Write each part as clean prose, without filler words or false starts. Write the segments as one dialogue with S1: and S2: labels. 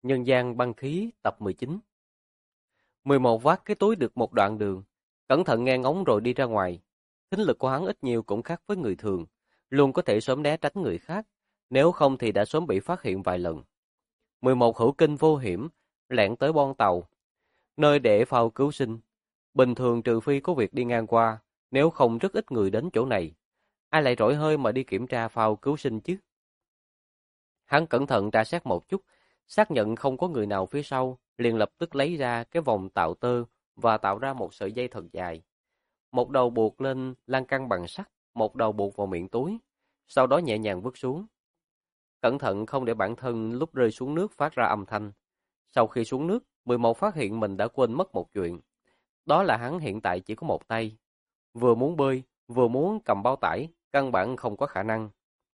S1: Nhân gian băng khí tập 19. 11 vác cái túi được một đoạn đường, cẩn thận nghe ngóng rồi đi ra ngoài. Thính lực của hắn ít nhiều cũng khác với người thường, luôn có thể sớm né tránh người khác, nếu không thì đã sớm bị phát hiện vài lần. 11 hữu kinh vô hiểm, lẻn tới bon tàu, nơi để phao cứu sinh. Bình thường trừ phi có việc đi ngang qua, nếu không rất ít người đến chỗ này. Ai lại rỗi hơi mà đi kiểm tra phao cứu sinh chứ? Hắn cẩn thận tra xét một chút, xác nhận không có người nào phía sau, liền lập tức lấy ra cái vòng tạo tơ và tạo ra một sợi dây thật dài. Một đầu buộc lên lan can bằng sắt, một đầu buộc vào miệng túi, sau đó nhẹ nhàng vứt xuống. Cẩn thận không để bản thân lúc rơi xuống nước phát ra âm thanh. Sau khi xuống nước, 11 phát hiện mình đã quên mất một chuyện. Đó là hắn hiện tại chỉ có một tay. Vừa muốn bơi, vừa muốn cầm bao tải, căn bản không có khả năng.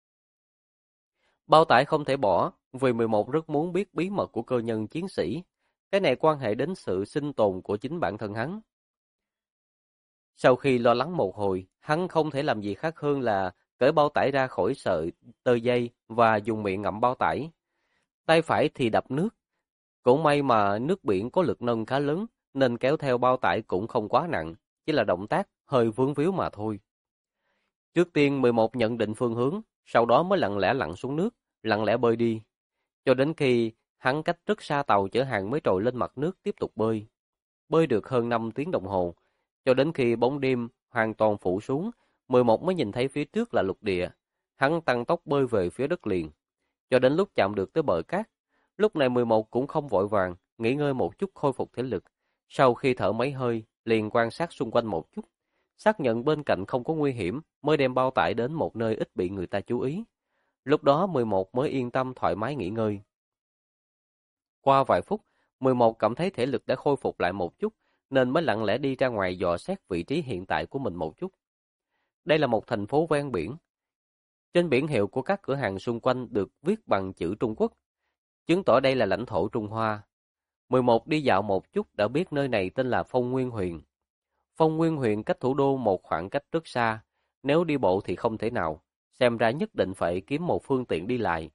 S1: Bao tải không thể bỏ, vì 11 rất muốn biết bí mật của cơ nhân chiến sĩ. Cái này quan hệ đến sự sinh tồn của chính bản thân hắn. Sau khi lo lắng một hồi, hắn không thể làm gì khác hơn là cởi bao tải ra khỏi sợi tơ dây và dùng miệng ngậm bao tải. Tay phải thì đập nước. Cũng may mà nước biển có lực nâng khá lớn, nên kéo theo bao tải cũng không quá nặng, chỉ là động tác hơi vướng víu mà thôi. Trước tiên 11 nhận định phương hướng, sau đó mới lặng lẽ lặn xuống nước, lặng lẽ bơi đi. Cho đến khi hắn cách rất xa tàu chở hàng mới trồi lên mặt nước tiếp tục bơi. Bơi được hơn 5 tiếng đồng hồ, cho đến khi bóng đêm hoàn toàn phủ xuống, 11 mới nhìn thấy phía trước là lục địa. Hắn tăng tốc bơi về phía đất liền, cho đến lúc chạm được tới bờ cát. Lúc này 11 cũng không vội vàng, nghỉ ngơi một chút khôi phục thể lực. Sau khi thở mấy hơi, liền quan sát xung quanh một chút. Xác nhận bên cạnh không có nguy hiểm, mới đem bao tải đến một nơi ít bị người ta chú ý. Lúc đó 11 mới yên tâm thoải mái nghỉ ngơi. Qua vài phút, 11 cảm thấy thể lực đã khôi phục lại một chút, nên mới lặng lẽ đi ra ngoài dò xét vị trí hiện tại của mình một chút. Đây là một thành phố ven biển. Trên biển hiệu của các cửa hàng xung quanh được viết bằng chữ Trung Quốc, chứng tỏ đây là lãnh thổ Trung Hoa. 11 đi dạo một chút đã biết nơi này tên là Phong Nguyên Huyền. Phong Nguyên Huyền cách thủ đô một khoảng cách rất xa, nếu đi bộ thì không thể nào, xem ra nhất định phải kiếm một phương tiện đi lại.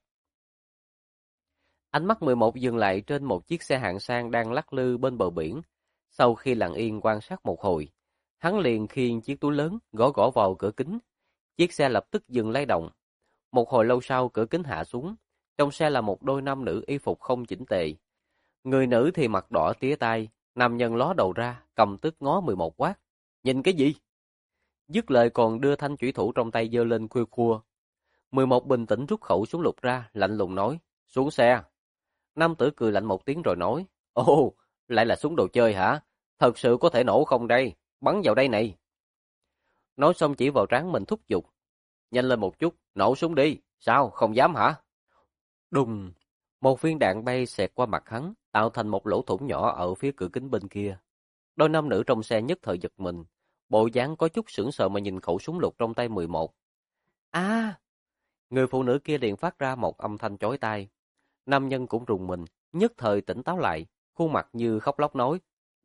S1: Ánh mắt 11 dừng lại trên một chiếc xe hạng sang đang lắc lư bên bờ biển. Sau khi lặng yên quan sát một hồi, hắn liền khiêng chiếc túi lớn gõ gõ vào cửa kính. Chiếc xe lập tức dừng lay động. Một hồi lâu sau cửa kính hạ xuống. Trong xe là một đôi nam nữ y phục không chỉnh tề. Người nữ thì mặt đỏ tía tai, nam nhân ló đầu ra, cầm tức ngó 11 quát. Nhìn cái gì? Dứt lời còn đưa thanh chủy thủ trong tay giơ lên khuya khua. 11 bình tĩnh rút khẩu súng lục ra, lạnh lùng nói, xuống xe. Nam tử cười lạnh một tiếng rồi nói, ồ, lại là súng đồ chơi hả? Thật sự có thể nổ không đây? Bắn vào đây này. Nói xong chỉ vào trán mình thúc giục. Nhanh lên một chút, nổ súng đi. Sao, không dám hả? Đùng, một viên đạn bay xẹt qua mặt hắn, tạo thành một lỗ thủng nhỏ ở phía cửa kính bên kia. Đôi nam nữ trong xe nhất thời giật mình, bộ dáng có chút sững sờ mà nhìn khẩu súng lục trong tay 11. À! Người phụ nữ kia liền phát ra một âm thanh chói tai. Nam nhân cũng rùng mình, nhất thời tỉnh táo lại, khuôn mặt như khóc lóc nói: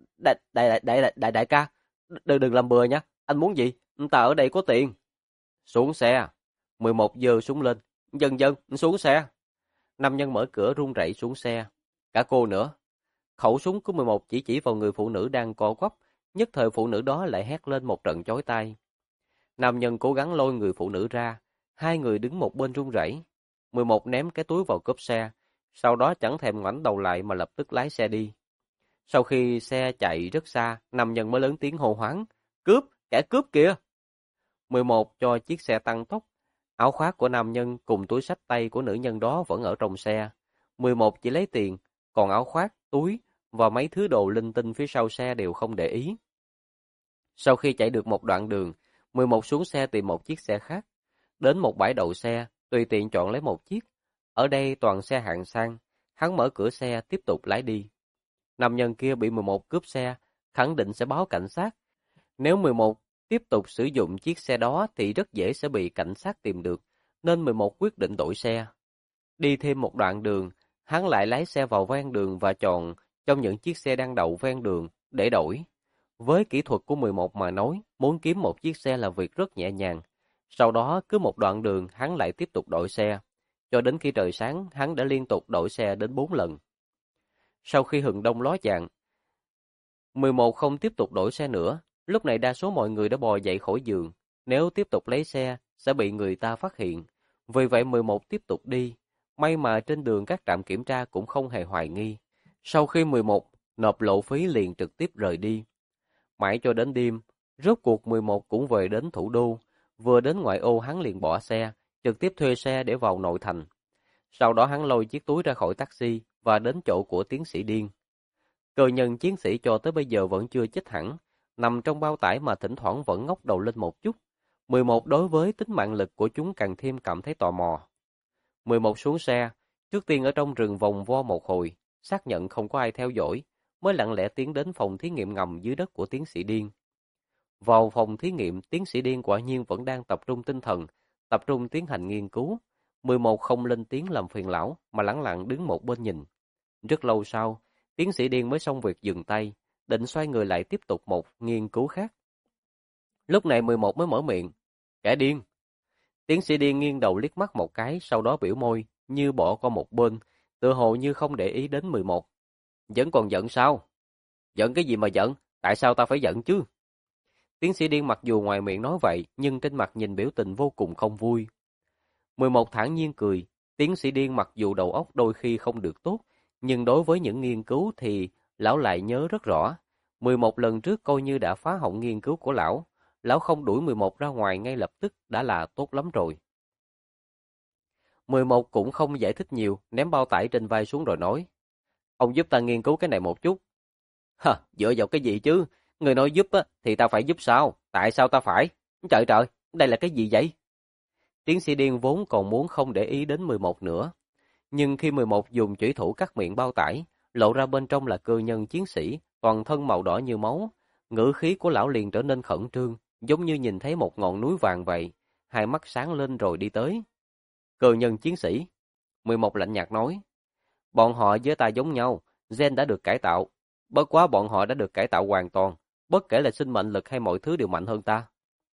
S1: Đại ca, đừng làm bừa nha, anh muốn gì? Ta ở đây có tiền." "Xuống xe." 11 giơ súng lên, "Dần dần, xuống xe." Nam nhân mở cửa run rẩy xuống xe. "Cả cô nữa." Khẩu súng của 11 chỉ vào người phụ nữ đang co quắp, nhất thời phụ nữ đó lại hét lên một trận chói tai. Nam nhân cố gắng lôi người phụ nữ ra, hai người đứng một bên run rẩy. 11 ném cái túi vào cốp xe, sau đó chẳng thèm ngoảnh đầu lại mà lập tức lái xe đi. Sau khi xe chạy rất xa, nam nhân mới lớn tiếng hô hoáng, "Cướp, kẻ cướp kìa!" 11 cho chiếc xe tăng tốc, áo khoác của nam nhân cùng túi xách tay của nữ nhân đó vẫn ở trong xe. 11 chỉ lấy tiền, còn áo khoác, túi và mấy thứ đồ linh tinh phía sau xe đều không để ý. Sau khi chạy được một đoạn đường, 11 xuống xe tìm một chiếc xe khác. Đến một bãi đậu xe, tùy tiện chọn lấy một chiếc. Ở đây toàn xe hạng sang, hắn mở cửa xe tiếp tục lái đi. Nam nhân kia bị 11 cướp xe, khẳng định sẽ báo cảnh sát. Nếu 11 tiếp tục sử dụng chiếc xe đó thì rất dễ sẽ bị cảnh sát tìm được, nên 11 quyết định đổi xe. Đi thêm một đoạn đường, hắn lại lái xe vào ven đường và chọn trong những chiếc xe đang đậu ven đường để đổi. Với kỹ thuật của 11 mà nói, muốn kiếm một chiếc xe là việc rất nhẹ nhàng. Sau đó cứ một đoạn đường hắn lại tiếp tục đổi xe. Cho đến khi trời sáng, hắn đã liên tục đổi xe đến 4 lần. Sau khi hừng đông ló dạng, 11 không tiếp tục đổi xe nữa. Lúc này đa số mọi người đã bò dậy khỏi giường. Nếu tiếp tục lấy xe, sẽ bị người ta phát hiện. Vì vậy 11 tiếp tục đi. May mà trên đường các trạm kiểm tra cũng không hề hoài nghi. Sau khi 11 nộp lộ phí liền trực tiếp rời đi. Mãi cho đến đêm, rốt cuộc 11 cũng về đến thủ đô. Vừa đến ngoại ô hắn liền bỏ xe, trực tiếp thuê xe để vào nội thành. Sau đó hắn lôi chiếc túi ra khỏi taxi và đến chỗ của tiến sĩ Điên. Cơ nhân chiến sĩ cho tới bây giờ vẫn chưa chết hẳn, nằm trong bao tải mà thỉnh thoảng vẫn ngóc đầu lên một chút. 11 đối với tính mạng lực của chúng càng thêm cảm thấy tò mò. 11 xuống xe, trước tiên ở trong rừng vòng vo một hồi, xác nhận không có ai theo dõi, mới lặng lẽ tiến đến phòng thí nghiệm ngầm dưới đất của tiến sĩ Điên. Vào phòng thí nghiệm, tiến sĩ Điên quả nhiên vẫn đang tập trung tinh thần, tập trung tiến hành nghiên cứu. 11 không lên tiếng làm phiền lão, mà lẳng lặng đứng một bên nhìn. Rất lâu sau, tiến sĩ Điên mới xong việc dừng tay, định xoay người lại tiếp tục một nghiên cứu khác. Lúc này 11 mới mở miệng. Kẻ điên. Tiến sĩ Điên nghiêng đầu liếc mắt một cái, sau đó biểu môi, như bỏ qua một bên, tựa hồ như không để ý đến 11. Vẫn còn giận sao? Giận cái gì mà giận? Tại sao ta phải giận chứ? Tiến sĩ Điên mặc dù ngoài miệng nói vậy, nhưng trên mặt nhìn biểu tình vô cùng không vui. 11 thản nhiên cười. Tiến sĩ Điên mặc dù đầu óc đôi khi không được tốt, nhưng đối với những nghiên cứu thì lão lại nhớ rất rõ. 11 lần trước coi như đã phá hỏng nghiên cứu của lão. Lão không đuổi 11 ra ngoài ngay lập tức đã là tốt lắm rồi. 11 cũng không giải thích nhiều, ném bao tải trên vai xuống rồi nói. Ông giúp ta nghiên cứu cái này một chút. Hả, dựa vào cái gì chứ? Người nói giúp á, thì ta phải giúp sao? Tại sao ta phải? Trời trời, đây là cái gì vậy? Tiến sĩ Điên vốn còn muốn không để ý đến 11 nữa. Nhưng khi 11 dùng chủy thủ cắt miệng bao tải, lộ ra bên trong là cơ nhân chiến sĩ, toàn thân màu đỏ như máu. Ngữ khí của lão liền trở nên khẩn trương, giống như nhìn thấy một ngọn núi vàng vậy. Hai mắt sáng lên rồi đi tới. Cơ nhân chiến sĩ. 11 lạnh nhạt nói. Bọn họ với ta giống nhau, gen đã được cải tạo. Bất quá bọn họ đã được cải tạo hoàn toàn, bất kể là sinh mệnh lực hay mọi thứ đều mạnh hơn ta.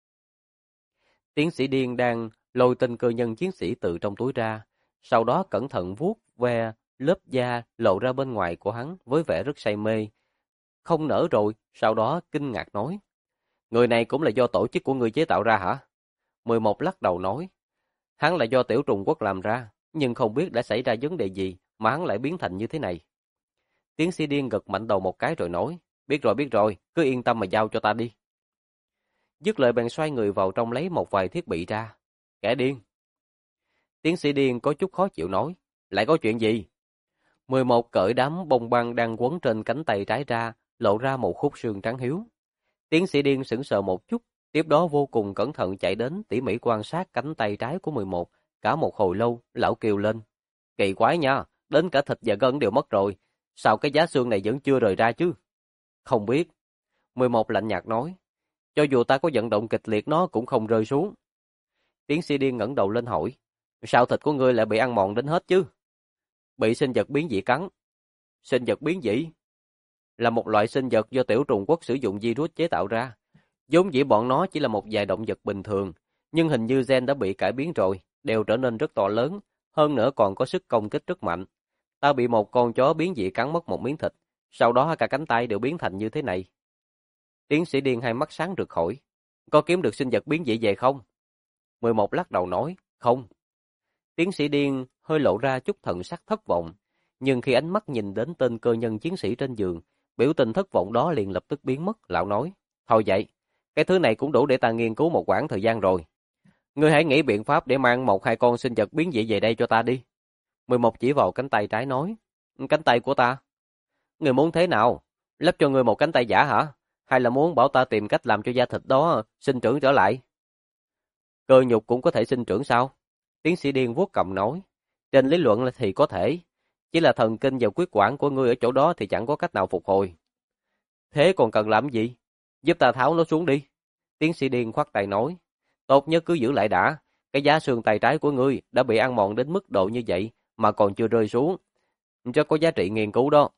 S1: Tiến sĩ Điên đang lôi tên cơ nhân chiến sĩ từ trong túi ra, sau đó cẩn thận vuốt ve lớp da lộ ra bên ngoài của hắn với vẻ rất say mê. Không nỡ rồi, sau đó kinh ngạc nói. Người này cũng là do tổ chức của ngươi chế tạo ra hả? 11 lắc đầu nói. Hắn là do Tiểu Trùng Quốc làm ra, nhưng không biết đã xảy ra vấn đề gì mà hắn lại biến thành như thế này. Tiến sĩ Điên gật mạnh đầu một cái rồi nói. Biết rồi, cứ yên tâm mà giao cho ta đi. Dứt lời bèn xoay người vào trong lấy một vài thiết bị ra. Kẻ điên. Tiến sĩ Điên có chút khó chịu nói. Lại có chuyện gì? 11 cởi đám bông băng đang quấn trên cánh tay trái ra, lộ ra một khúc xương trắng hiếu. Tiến sĩ Điên sững sờ một chút, tiếp đó vô cùng cẩn thận chạy đến tỉ mỉ quan sát cánh tay trái của 11. Cả một hồi lâu, lão kêu lên. Kỳ quái nha, đến cả thịt và gân đều mất rồi. Sao cái giá xương này vẫn chưa rời ra chứ? Không biết. 11 lạnh nhạt nói. Cho dù ta có vận động kịch liệt nó cũng không rơi xuống. Tiến sĩ Điên ngẩng đầu lên hỏi. Sao thịt của ngươi lại bị ăn mòn đến hết chứ? Bị sinh vật biến dị cắn. Sinh vật biến dị là một loại sinh vật do Tiểu Trùng Quốc sử dụng virus chế tạo ra. Vốn dĩ bọn nó chỉ là một vài động vật bình thường, nhưng hình như gen đã bị cải biến rồi, đều trở nên rất to lớn, hơn nữa còn có sức công kích rất mạnh. Ta bị một con chó biến dị cắn mất một miếng thịt, sau đó cả cánh tay đều biến thành như thế này. Tiến sĩ Điên hai mắt sáng rực hỏi, có kiếm được sinh vật biến dị về không? 11 lắc đầu nói, không. Tiến sĩ Điên hơi lộ ra chút thần sắc thất vọng, nhưng khi ánh mắt nhìn đến tên cơ nhân chiến sĩ trên giường, biểu tình thất vọng đó liền lập tức biến mất, lão nói, thôi vậy, cái thứ này cũng đủ để ta nghiên cứu một quãng thời gian rồi. Ngươi hãy nghĩ biện pháp để mang một hai con sinh vật biến dị về đây cho ta đi. 11 chỉ vào cánh tay trái nói, cánh tay của ta? Ngươi muốn thế nào? Lắp cho ngươi một cánh tay giả hả? Hay là muốn bảo ta tìm cách làm cho da thịt đó sinh trưởng trở lại? Cơ nhục cũng có thể sinh trưởng sao? Tiến sĩ Điên vuốt cằm nói, trên lý luận thì có thể, chỉ là thần kinh và huyết quản của ngươi ở chỗ đó thì chẳng có cách nào phục hồi. Thế còn cần làm gì? Giúp ta tháo nó xuống đi. Tiến sĩ Điên khoát tay nói, tốt nhất cứ giữ lại đã, cái giá xương tay trái của ngươi đã bị ăn mòn đến mức độ như vậy mà còn chưa rơi xuống, rất có giá trị nghiên cứu đó.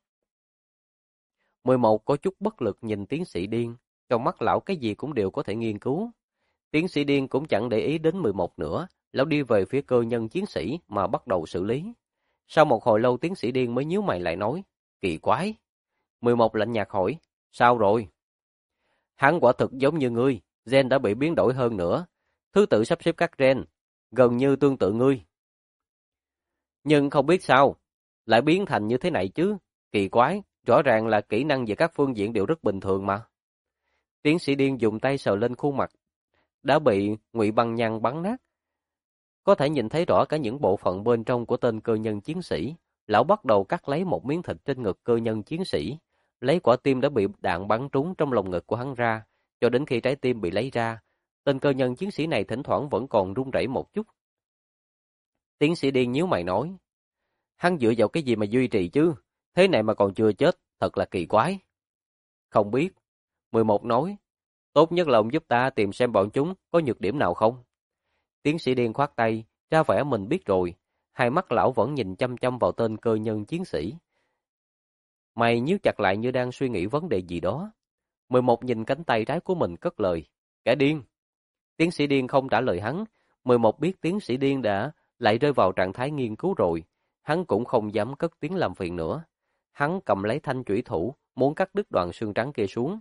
S1: 11 có chút bất lực nhìn tiến sĩ Điên, trong mắt lão cái gì cũng đều có thể nghiên cứu. Tiến sĩ Điên cũng chẳng để ý đến 11 nữa, lão đi về phía cơ nhân chiến sĩ mà bắt đầu xử lý. Sau một hồi lâu tiến sĩ Điên mới nhíu mày lại nói, Kỳ quái. 11 lạnh nhạt hỏi, sao rồi? Hắn quả thực giống như ngươi, gen đã bị biến đổi hơn nữa. Thứ tự sắp xếp các gen, gần như tương tự ngươi. Nhưng không biết sao, lại biến thành như thế này chứ. Kỳ quái, rõ ràng là kỹ năng về các phương diện đều rất bình thường mà. Tiến sĩ Điên dùng tay sờ lên khuôn mặt, đã bị Ngụy Băng Nhăn bắn nát. Có thể nhìn thấy rõ cả những bộ phận bên trong của tên cơ nhân chiến sĩ. Lão bắt đầu cắt lấy một miếng thịt trên ngực cơ nhân chiến sĩ, lấy quả tim đã bị đạn bắn trúng trong lồng ngực của hắn ra, cho đến khi trái tim bị lấy ra. Tên cơ nhân chiến sĩ này thỉnh thoảng vẫn còn run rẩy một chút. Tiến sĩ Điên nhíu mày nói, hắn dựa vào cái gì mà duy trì chứ? Thế này mà còn chưa chết, thật là kỳ quái. Không biết. 11 nói, tốt nhất là ông giúp ta tìm xem bọn chúng có nhược điểm nào không. Tiến sĩ Điên khoát tay, ra vẻ mình biết rồi. Hai mắt lão vẫn nhìn chăm chăm vào tên cơ nhân chiến sĩ. Mày nhíu chặt lại như đang suy nghĩ vấn đề gì đó. 11 nhìn cánh tay trái của mình cất lời, kẻ điên. Tiến sĩ Điên không trả lời hắn. 11 biết tiến sĩ Điên đã lại rơi vào trạng thái nghiên cứu rồi. Hắn cũng không dám cất tiếng làm phiền nữa. Hắn cầm lấy thanh chủy thủ, muốn cắt đứt đoạn xương trắng kia xuống.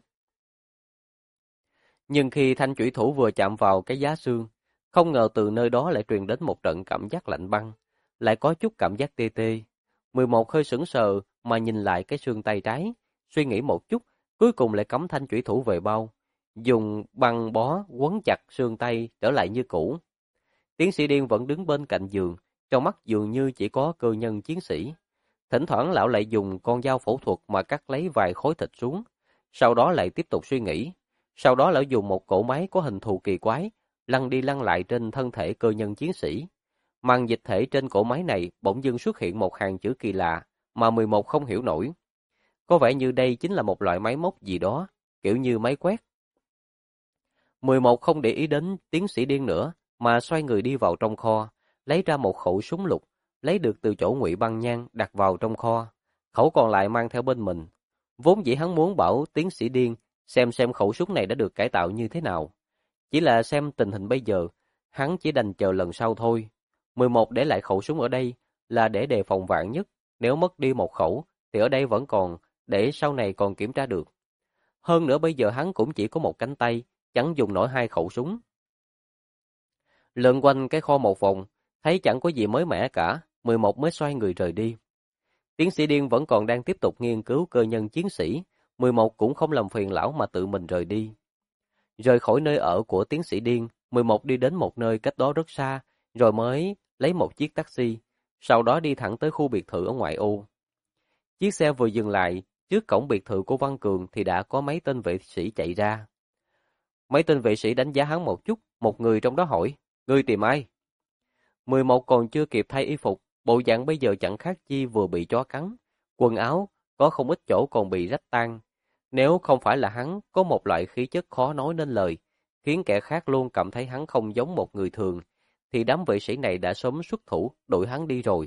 S1: Nhưng khi thanh chủy thủ vừa chạm vào cái giá xương, không ngờ từ nơi đó lại truyền đến một trận cảm giác lạnh băng, lại có chút cảm giác tê tê. 11 hơi sững sờ mà nhìn lại cái xương tay trái, suy nghĩ một chút, cuối cùng lại cắm thanh chủy thủ về bao, dùng băng bó quấn chặt xương tay trở lại như cũ. Tiến sĩ Điên vẫn đứng bên cạnh giường, trong mắt dường như chỉ có cơ nhân chiến sĩ. Thỉnh thoảng lão lại dùng con dao phẫu thuật mà cắt lấy vài khối thịt xuống, sau đó lại tiếp tục suy nghĩ. Sau đó lão dùng một cỗ máy có hình thù kỳ quái, lăn đi lăn lại trên thân thể cơ nhân chiến sĩ. Màn dịch thể trên cỗ máy này bỗng dưng xuất hiện một hàng chữ kỳ lạ mà 11 không hiểu nổi. Có vẻ như đây chính là một loại máy móc gì đó, kiểu như máy quét. 11 không để ý đến tiến sĩ Điên nữa, mà xoay người đi vào trong kho, lấy ra một khẩu súng lục, lấy được từ chỗ Ngụy Băng Nhan đặt vào trong kho. Khẩu còn lại mang theo bên mình. Vốn dĩ hắn muốn bảo tiến sĩ Điên xem khẩu súng này đã được cải tạo như thế nào. Chỉ là xem tình hình bây giờ, hắn chỉ đành chờ lần sau thôi. 11 để lại khẩu súng ở đây là để đề phòng vạn nhất, nếu mất đi một khẩu thì ở đây vẫn còn, để sau này còn kiểm tra được. Hơn nữa bây giờ hắn cũng chỉ có một cánh tay, chẳng dùng nổi hai khẩu súng. Lượn quanh cái kho một vòng, thấy chẳng có gì mới mẻ cả, 11 mới xoay người rời đi. Tiến sĩ Điên vẫn còn đang tiếp tục nghiên cứu cơ nhân chiến sĩ, 11 cũng không làm phiền lão mà tự mình rời đi. Rời khỏi nơi ở của tiến sĩ Điên, 11 đi đến một nơi cách đó rất xa, rồi mới lấy một chiếc taxi, sau đó đi thẳng tới khu biệt thự ở ngoại ô. Chiếc xe vừa dừng lại, trước cổng biệt thự của Văn Cường thì đã có mấy tên vệ sĩ chạy ra. Mấy tên vệ sĩ đánh giá hắn một chút, một người trong đó hỏi, ngươi tìm ai? 11 còn chưa kịp thay y phục, bộ dạng bây giờ chẳng khác chi vừa bị chó cắn. Quần áo có không ít chỗ còn bị rách tan. Nếu không phải là hắn có một loại khí chất khó nói nên lời, khiến kẻ khác luôn cảm thấy hắn không giống một người thường, thì đám vệ sĩ này đã sớm xuất thủ đuổi hắn đi rồi.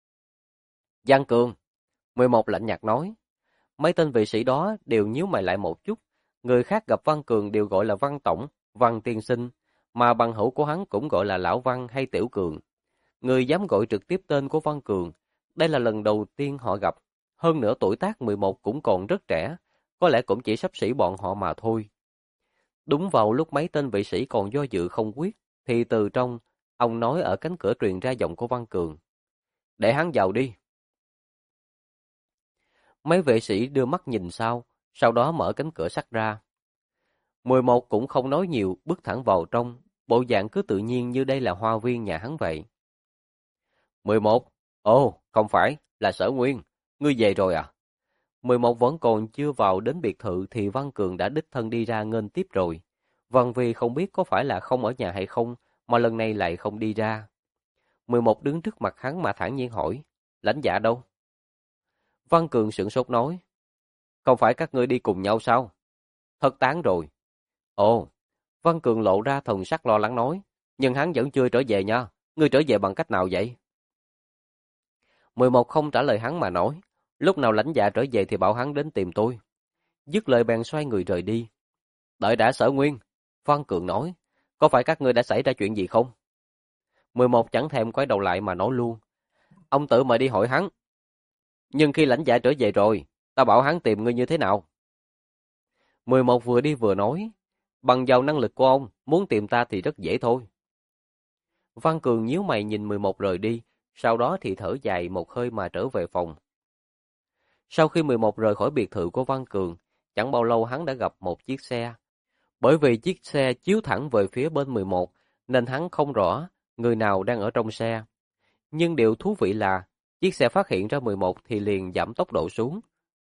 S1: Giang Cường, 11 lạnh nhạt nói. Mấy tên vệ sĩ đó đều nhíu mày lại một chút. Người khác gặp Văn Cường đều gọi là Văn Tổng, Văn Tiên Sinh, mà bằng hữu của hắn cũng gọi là Lão Văn hay Tiểu Cường. Người dám gọi trực tiếp tên của Văn Cường, đây là lần đầu tiên họ gặp. Hơn nữa tuổi tác 11 cũng còn rất trẻ, có lẽ cũng chỉ xấp xỉ bọn họ mà thôi. Đúng vào lúc mấy tên vệ sĩ còn do dự không quyết, thì từ trong, ông nói ở cánh cửa truyền ra giọng của Văn Cường. Để hắn vào đi. Mấy vệ sĩ đưa mắt nhìn sau đó mở cánh cửa sắt ra. 11 cũng không nói nhiều, bước thẳng vào trong, bộ dạng cứ tự nhiên như đây là hoa viên nhà hắn vậy. 11. Ồ, không phải, là Sở Nguyên. Ngươi về rồi à? 11 vẫn còn chưa vào đến biệt thự thì Văn Cường đã đích thân đi ra nghênh tiếp rồi. Văn Vi không biết có phải là không ở nhà hay không, mà lần này lại không đi ra. 11 đứng trước mặt hắn mà thản nhiên hỏi, lãnh dạ đâu? Văn Cường sửng sốt nói, không phải các ngươi đi cùng nhau sao? Thất tán rồi. Ồ, Văn Cường lộ ra thần sắc lo lắng nói, nhưng hắn vẫn chưa trở về nha, ngươi trở về bằng cách nào vậy? 11 không trả lời hắn mà nói, lúc nào lãnh dạ trở về thì bảo hắn đến tìm tôi. Dứt lời bèn xoay người rời đi. Đợi đã Sở Nguyên, Văn Cường nói, có phải các ngươi đã xảy ra chuyện gì không? 11 chẳng thèm quay đầu lại mà nói luôn, ông tự mà đi hỏi hắn. Nhưng khi lãnh giả trở về rồi, ta bảo hắn tìm ngươi như thế nào? 11 vừa đi vừa nói, bằng vào năng lực của ông, muốn tìm ta thì rất dễ thôi. Văn Cường nhíu mày nhìn 11 rời đi, sau đó thì thở dài một hơi mà trở về phòng. Sau khi 11 rời khỏi biệt thự của Văn Cường, chẳng bao lâu hắn đã gặp một chiếc xe. Bởi vì chiếc xe chiếu thẳng về phía bên 11, nên hắn không rõ người nào đang ở trong xe. Nhưng điều thú vị là, chiếc xe phát hiện ra 11 thì liền giảm tốc độ xuống.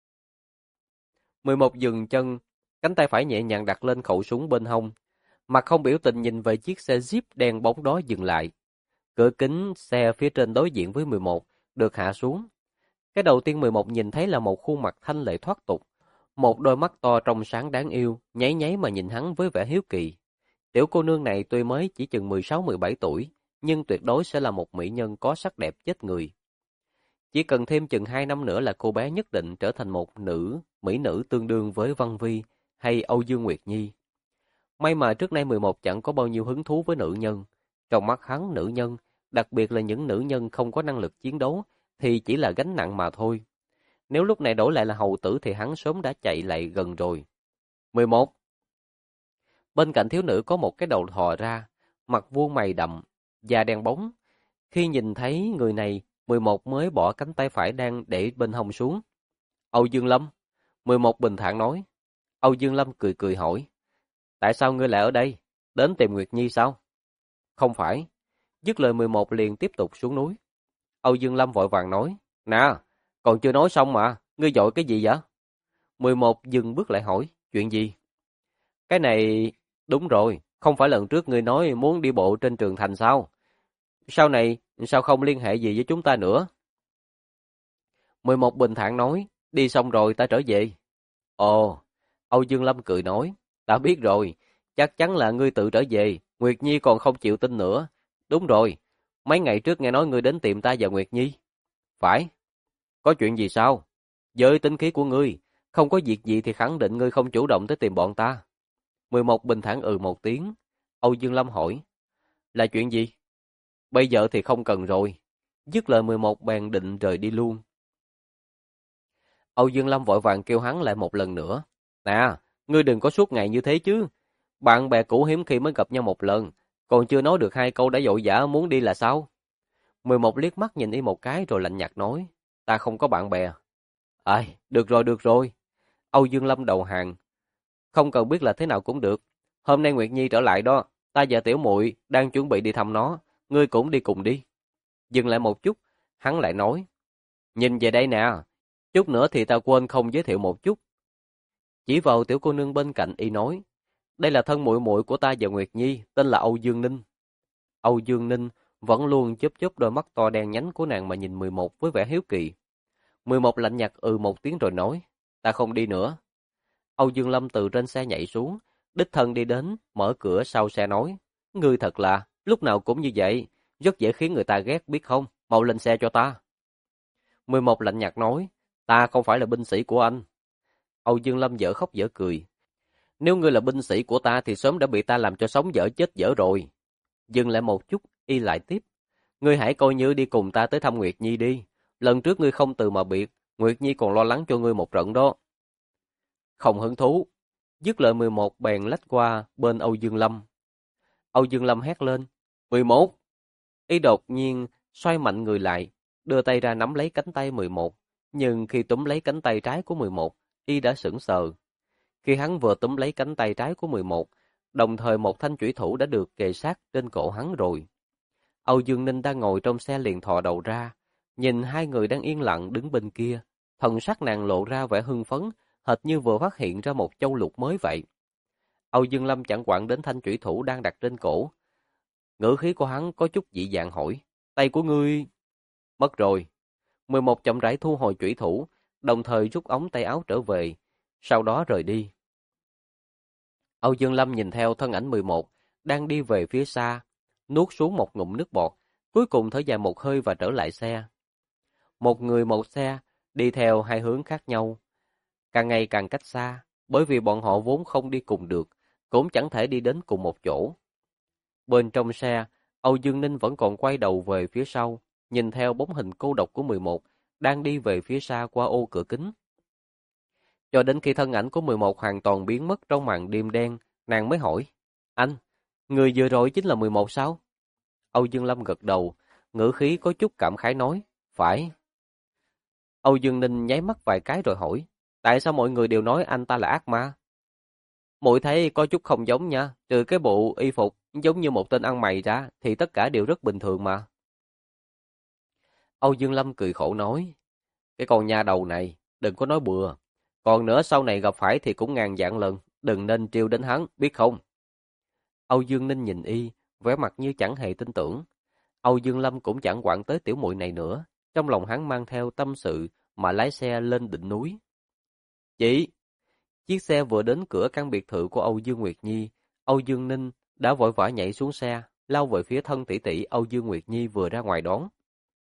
S1: 11 dừng chân, cánh tay phải nhẹ nhàng đặt lên khẩu súng bên hông, mặt không biểu tình nhìn về chiếc xe Jeep đen bóng đó dừng lại. Cửa kính xe phía trên đối diện với 11 được hạ xuống. Cái đầu tiên 11 nhìn thấy là một khuôn mặt thanh lệ thoát tục, một đôi mắt to trong sáng đáng yêu, nháy nháy mà nhìn hắn với vẻ hiếu kỳ. Tiểu cô nương này tuy mới chỉ chừng 16-17 tuổi, nhưng tuyệt đối sẽ là một mỹ nhân có sắc đẹp chết người. Chỉ cần thêm chừng 2 năm nữa là cô bé nhất định trở thành một mỹ nữ tương đương với Văn Vi hay Âu Dương Nguyệt Nhi. May mà trước nay 11 chẳng có bao nhiêu hứng thú với nữ nhân. Trong mắt hắn, nữ nhân, đặc biệt là những nữ nhân không có năng lực chiến đấu, thì chỉ là gánh nặng mà thôi. Nếu lúc này đổi lại là hầu tử thì hắn sớm đã chạy lại gần rồi. 11. Bên cạnh thiếu nữ có một cái đầu thò ra, mặt vuông mày đậm, da đen bóng. Khi nhìn thấy người này, 11 mới bỏ cánh tay phải đang để bên hông xuống. Âu Dương Lâm. 11 bình thản nói. Âu Dương Lâm cười cười hỏi. Tại sao ngươi lại ở đây? Đến tìm Nguyệt Nhi sao? Không phải. Dứt lời 11 liền tiếp tục xuống núi. Âu Dương Lâm vội vàng nói. Nè, còn chưa nói xong mà, ngươi vội cái gì vậy? 11 dừng bước lại hỏi. Chuyện gì? Cái này... Đúng rồi, không phải lần trước ngươi nói muốn đi bộ trên trường thành sao? Sau này, sao không liên hệ gì với chúng ta nữa? 11 bình thản nói. Đi xong rồi ta trở về. Ồ, Âu Dương Lâm cười nói. Ta biết rồi, chắc chắn là ngươi tự trở về, Nguyệt Nhi còn không chịu tin nữa. Đúng rồi, mấy ngày trước nghe nói ngươi đến tìm ta và Nguyệt Nhi. Phải, có chuyện gì sao? Với tính khí của ngươi, không có việc gì thì khẳng định ngươi không chủ động tới tìm bọn ta. 11 bình thản một tiếng. Âu Dương Lâm hỏi, là chuyện gì? Bây giờ thì không cần rồi. Dứt lời 11 bèn định rời đi luôn. Âu Dương Lâm vội vàng kêu hắn lại một lần nữa. Nè, ngươi đừng có suốt ngày như thế chứ. Bạn bè cũ hiếm khi mới gặp nhau một lần, còn chưa nói được 2 câu đã vội vã muốn đi là sao? 11 liếc mắt nhìn y một cái rồi lạnh nhạt nói, ta không có bạn bè. Ai, được rồi. Âu Dương Lâm đầu hàng. Không cần biết là thế nào cũng được. Hôm nay Nguyệt Nhi trở lại đó, ta và tiểu muội đang chuẩn bị đi thăm nó, ngươi cũng đi cùng đi. Dừng lại một chút, hắn lại nói, nhìn về đây nè, chút nữa thì ta quên không giới thiệu một chút. Chỉ vào tiểu cô nương bên cạnh y nói, đây là thân muội muội của ta và Nguyệt Nhi, tên là Âu Dương Ninh. Âu Dương Ninh vẫn luôn chớp chớp đôi mắt to đen nhánh của nàng mà nhìn 11 với vẻ hiếu kỳ. 11 lạnh nhạt một tiếng rồi nói, ta không đi nữa. Âu Dương Lâm từ trên xe nhảy xuống, đích thân đi đến, mở cửa sau xe nói, ngươi thật là, lúc nào cũng như vậy, rất dễ khiến người ta ghét biết không, mau lên xe cho ta. 11 lạnh nhạt nói, ta không phải là binh sĩ của anh. Âu Dương Lâm dở khóc dở cười. Nếu ngươi là binh sĩ của ta thì sớm đã bị ta làm cho sống dở chết dở rồi. Dừng lại một chút, y lại tiếp. Ngươi hãy coi như đi cùng ta tới thăm Nguyệt Nhi đi. Lần trước ngươi không từ mà biệt, Nguyệt Nhi còn lo lắng cho ngươi một trận đó. Không hứng thú. Dứt lời 11 bèn lách qua bên Âu Dương Lâm. Âu Dương Lâm hét lên. 11! Y đột nhiên xoay mạnh người lại, đưa tay ra nắm lấy cánh tay 11. Nhưng khi túm lấy cánh tay trái của 11, y đã sững sờ. Khi hắn vừa túm lấy cánh tay trái của 11, đồng thời một thanh chủy thủ đã được kề sát trên cổ hắn rồi. Âu Dương Ninh đang ngồi trong xe liền thò đầu ra, nhìn hai người đang yên lặng đứng bên kia, thần sắc nàng lộ ra vẻ hưng phấn, hệt như vừa phát hiện ra một châu lục mới vậy. Âu Dương Lâm chẳng quản đến thanh chủy thủ đang đặt trên cổ. Ngữ khí của hắn có chút dị dạng hỏi, tay của ngươi... Mất rồi. 11 chậm rãi thu hồi chủy thủ, đồng thời rút ống tay áo trở về, sau đó rời đi. Âu Dương Lâm nhìn theo thân ảnh 11, đang đi về phía xa, nuốt xuống một ngụm nước bọt, cuối cùng thở dài một hơi và trở lại xe. Một người một xe, đi theo hai hướng khác nhau, càng ngày càng cách xa, bởi vì bọn họ vốn không đi cùng được, cũng chẳng thể đi đến cùng một chỗ. Bên trong xe, Âu Dương Ninh vẫn còn quay đầu về phía sau, nhìn theo bóng hình cô độc của 11, đang đi về phía xa qua ô cửa kính. Cho đến khi thân ảnh của 11 hoàn toàn biến mất trong màn đêm đen, nàng mới hỏi, anh, người vừa rồi chính là 11 sao? Âu Dương Lâm gật đầu, ngữ khí có chút cảm khái nói, phải. Âu Dương Ninh nháy mắt vài cái rồi hỏi, tại sao mọi người đều nói anh ta là ác ma? Muội thấy có chút không giống nha, trừ cái bộ y phục giống như một tên ăn mày ra thì tất cả đều rất bình thường mà. Âu Dương Lâm cười khổ nói, cái con nha đầu này, đừng có nói bừa. Còn nữa sau này gặp phải thì cũng ngàn vạn lần, đừng nên trêu đến hắn, biết không? Âu Dương Ninh nhìn y, vẻ mặt như chẳng hề tin tưởng. Âu Dương Lâm cũng chẳng quản tới tiểu muội này nữa, trong lòng hắn mang theo tâm sự mà lái xe lên đỉnh núi. Chị! Chiếc xe vừa đến cửa căn biệt thự của Âu Dương Nguyệt Nhi, Âu Dương Ninh đã vội vã nhảy xuống xe, lao về phía thân tỷ tỷ Âu Dương Nguyệt Nhi vừa ra ngoài đón.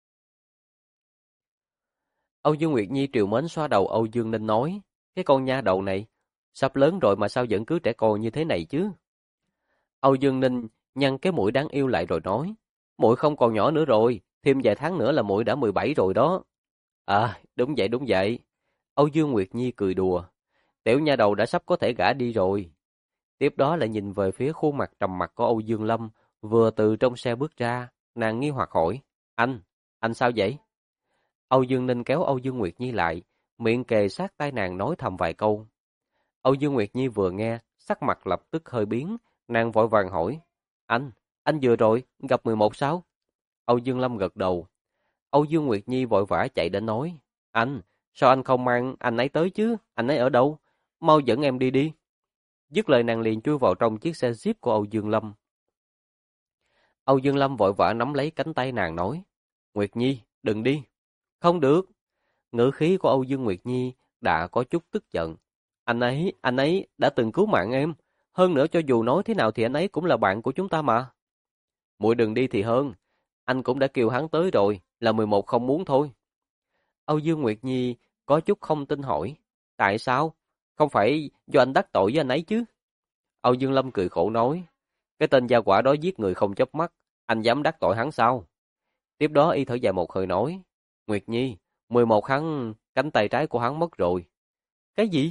S1: Âu Dương Nguyệt Nhi trìu mến xoa đầu Âu Dương Ninh nói, cái con nha đầu này, sắp lớn rồi mà sao vẫn cứ trẻ con như thế này chứ? Âu Dương Ninh nhăn cái mũi đáng yêu lại rồi nói, muội không còn nhỏ nữa rồi, thêm vài tháng nữa là muội đã 17 rồi đó. À, đúng vậy đúng vậy. Âu Dương Nguyệt Nhi cười đùa, tiểu nha đầu đã sắp có thể gả đi rồi. Tiếp đó lại nhìn về phía khuôn mặt trầm mặc của Âu Dương Lâm, vừa từ trong xe bước ra, nàng nghi hoặc hỏi, anh sao vậy? Âu Dương Ninh kéo Âu Dương Nguyệt Nhi lại, miệng kề sát tai nàng nói thầm vài câu. Âu Dương Nguyệt Nhi vừa nghe, sắc mặt lập tức hơi biến, nàng vội vàng hỏi, anh vừa rồi gặp 11 sao? Âu Dương Lâm gật đầu. Âu Dương Nguyệt Nhi vội vã chạy đến nói, sao anh không mang anh ấy tới chứ, anh ấy ở đâu? Mau dẫn em đi đi. Dứt lời nàng liền chui vào trong chiếc xe Jeep của Âu Dương Lâm. Âu Dương Lâm vội vã nắm lấy cánh tay nàng nói, Nguyệt Nhi, đừng đi. Không được. Ngữ khí của Âu Dương Nguyệt Nhi đã có chút tức giận. Anh ấy đã từng cứu mạng em. Hơn nữa cho dù nói thế nào thì anh ấy cũng là bạn của chúng ta mà. Muội đừng đi thì hơn. Anh cũng đã kêu hắn tới rồi, là 11 không muốn thôi. Âu Dương Nguyệt Nhi có chút không tin hỏi. Tại sao? Không phải do anh đắc tội với anh ấy chứ? Âu Dương Lâm cười khổ nói. Cái tên gia quả đó giết người không chớp mắt. Anh dám đắc tội hắn sao? Tiếp đó y thở dài một hơi nói. Nguyệt Nhi, 11 hắn, cánh tay trái của hắn mất rồi. Cái gì?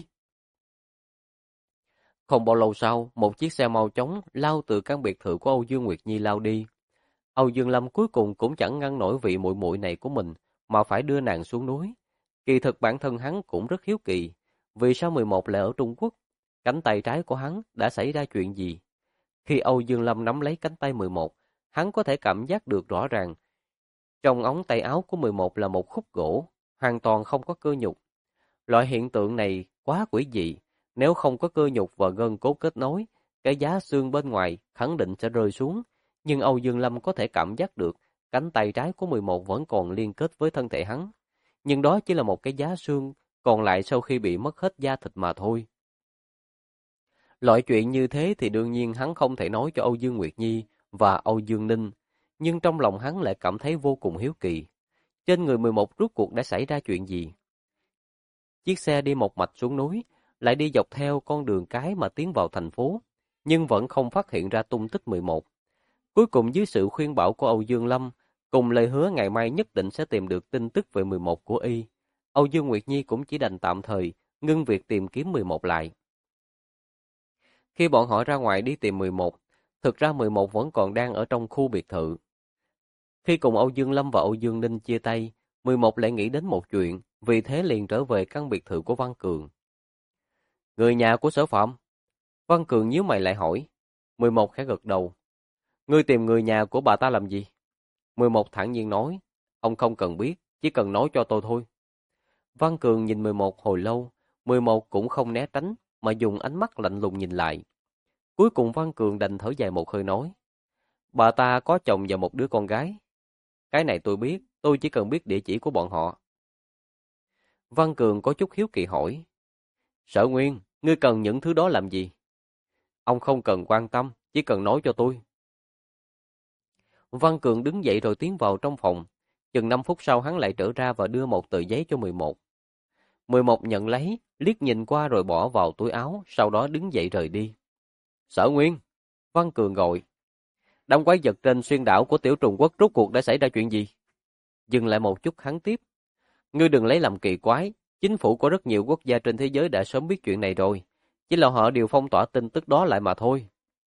S1: Không bao lâu sau, một chiếc xe mau chóng lao từ căn biệt thự của Âu Dương Nguyệt Nhi lao đi. Âu Dương Lâm cuối cùng cũng chẳng ngăn nổi vị muội muội này của mình, mà phải đưa nàng xuống núi. Kỳ thực bản thân hắn cũng rất hiếu kỳ, vì sao 11 lại ở Trung Quốc? Cánh tay trái của hắn đã xảy ra chuyện gì? Khi Âu Dương Lâm nắm lấy cánh tay 11, hắn có thể cảm giác được rõ ràng. Trong ống tay áo của 11 là một khúc gỗ, hoàn toàn không có cơ nhục. Loại hiện tượng này quá quỷ dị, nếu không có cơ nhục và gân cốt kết nối, cái giá xương bên ngoài khẳng định sẽ rơi xuống. Nhưng Âu Dương Lâm có thể cảm giác được cánh tay trái của 11 vẫn còn liên kết với thân thể hắn. Nhưng đó chỉ là một cái giá xương còn lại sau khi bị mất hết da thịt mà thôi. Loại chuyện như thế thì đương nhiên hắn không thể nói cho Âu Dương Nguyệt Nhi và Âu Dương Ninh, nhưng trong lòng hắn lại cảm thấy vô cùng hiếu kỳ. Trên người 11 rốt cuộc đã xảy ra chuyện gì? Chiếc xe đi một mạch xuống núi, lại đi dọc theo con đường cái mà tiến vào thành phố, nhưng vẫn không phát hiện ra tung tích 11. Cuối cùng dưới sự khuyên bảo của Âu Dương Lâm, cùng lời hứa ngày mai nhất định sẽ tìm được tin tức về 11 của y, Âu Dương Nguyệt Nhi cũng chỉ đành tạm thời ngưng việc tìm kiếm 11 lại. Khi bọn họ ra ngoài đi tìm 11, thực ra 11 vẫn còn đang ở trong khu biệt thự. Khi cùng Âu Dương Lâm và Âu Dương Ninh chia tay, 11 lại nghĩ đến một chuyện, vì thế liền trở về căn biệt thự của Văn Cường. Người nhà của Sở Phạm? Văn Cường nhíu mày lại hỏi. 11 khẽ gật đầu. Ngươi tìm người nhà của bà ta làm gì? 11 thản nhiên nói. Ông không cần biết, chỉ cần nói cho tôi thôi. Văn Cường nhìn 11 hồi lâu, 11 cũng không né tránh, mà dùng ánh mắt lạnh lùng nhìn lại. Cuối cùng Văn Cường đành thở dài một hơi nói. Bà ta có chồng và một đứa con gái. Cái này tôi biết, tôi chỉ cần biết địa chỉ của bọn họ. Văn Cường có chút hiếu kỳ hỏi. Sở Nguyên, ngươi cần những thứ đó làm gì? Ông không cần quan tâm, chỉ cần nói cho tôi. Văn Cường đứng dậy rồi tiến vào trong phòng. Chừng 5 phút sau hắn lại trở ra và đưa một tờ giấy cho 11. 11 nhận lấy, liếc nhìn qua rồi bỏ vào túi áo, sau đó đứng dậy rời đi. Sở Nguyên, Văn Cường gọi. Đám quái vật trên xuyên đảo của tiểu trùng quốc rốt cuộc đã xảy ra chuyện gì? Dừng lại một chút hắn tiếp. Ngươi đừng lấy làm kỳ quái, chính phủ của rất nhiều quốc gia trên thế giới đã sớm biết chuyện này rồi, chỉ là họ đều phong tỏa tin tức đó lại mà thôi.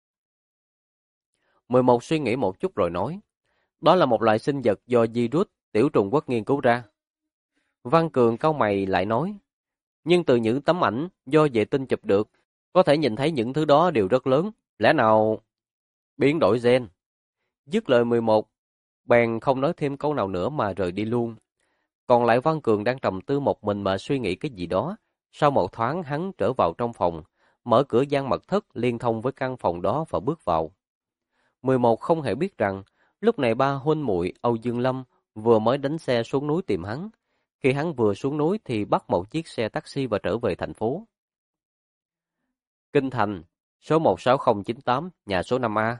S1: 11 suy nghĩ một chút rồi nói, đó là một loại sinh vật do virus tiểu trùng quốc nghiên cứu ra. Văn Cường cau mày lại nói, nhưng từ những tấm ảnh do vệ tinh chụp được, có thể nhìn thấy những thứ đó đều rất lớn, lẽ nào biến đổi gen? Dứt lời 11, bèn không nói thêm câu nào nữa mà rời đi luôn. Còn lại Văn Cường đang trầm tư một mình mà suy nghĩ cái gì đó. Sau một thoáng hắn trở vào trong phòng, mở cửa gian mật thất liên thông với căn phòng đó và bước vào. 11 không hề biết rằng, lúc này ba huynh muội Âu Dương Lâm vừa mới đánh xe xuống núi tìm hắn. Khi hắn vừa xuống núi thì bắt một chiếc xe taxi và trở về thành phố. Kinh Thành, số 16098, nhà số 5A.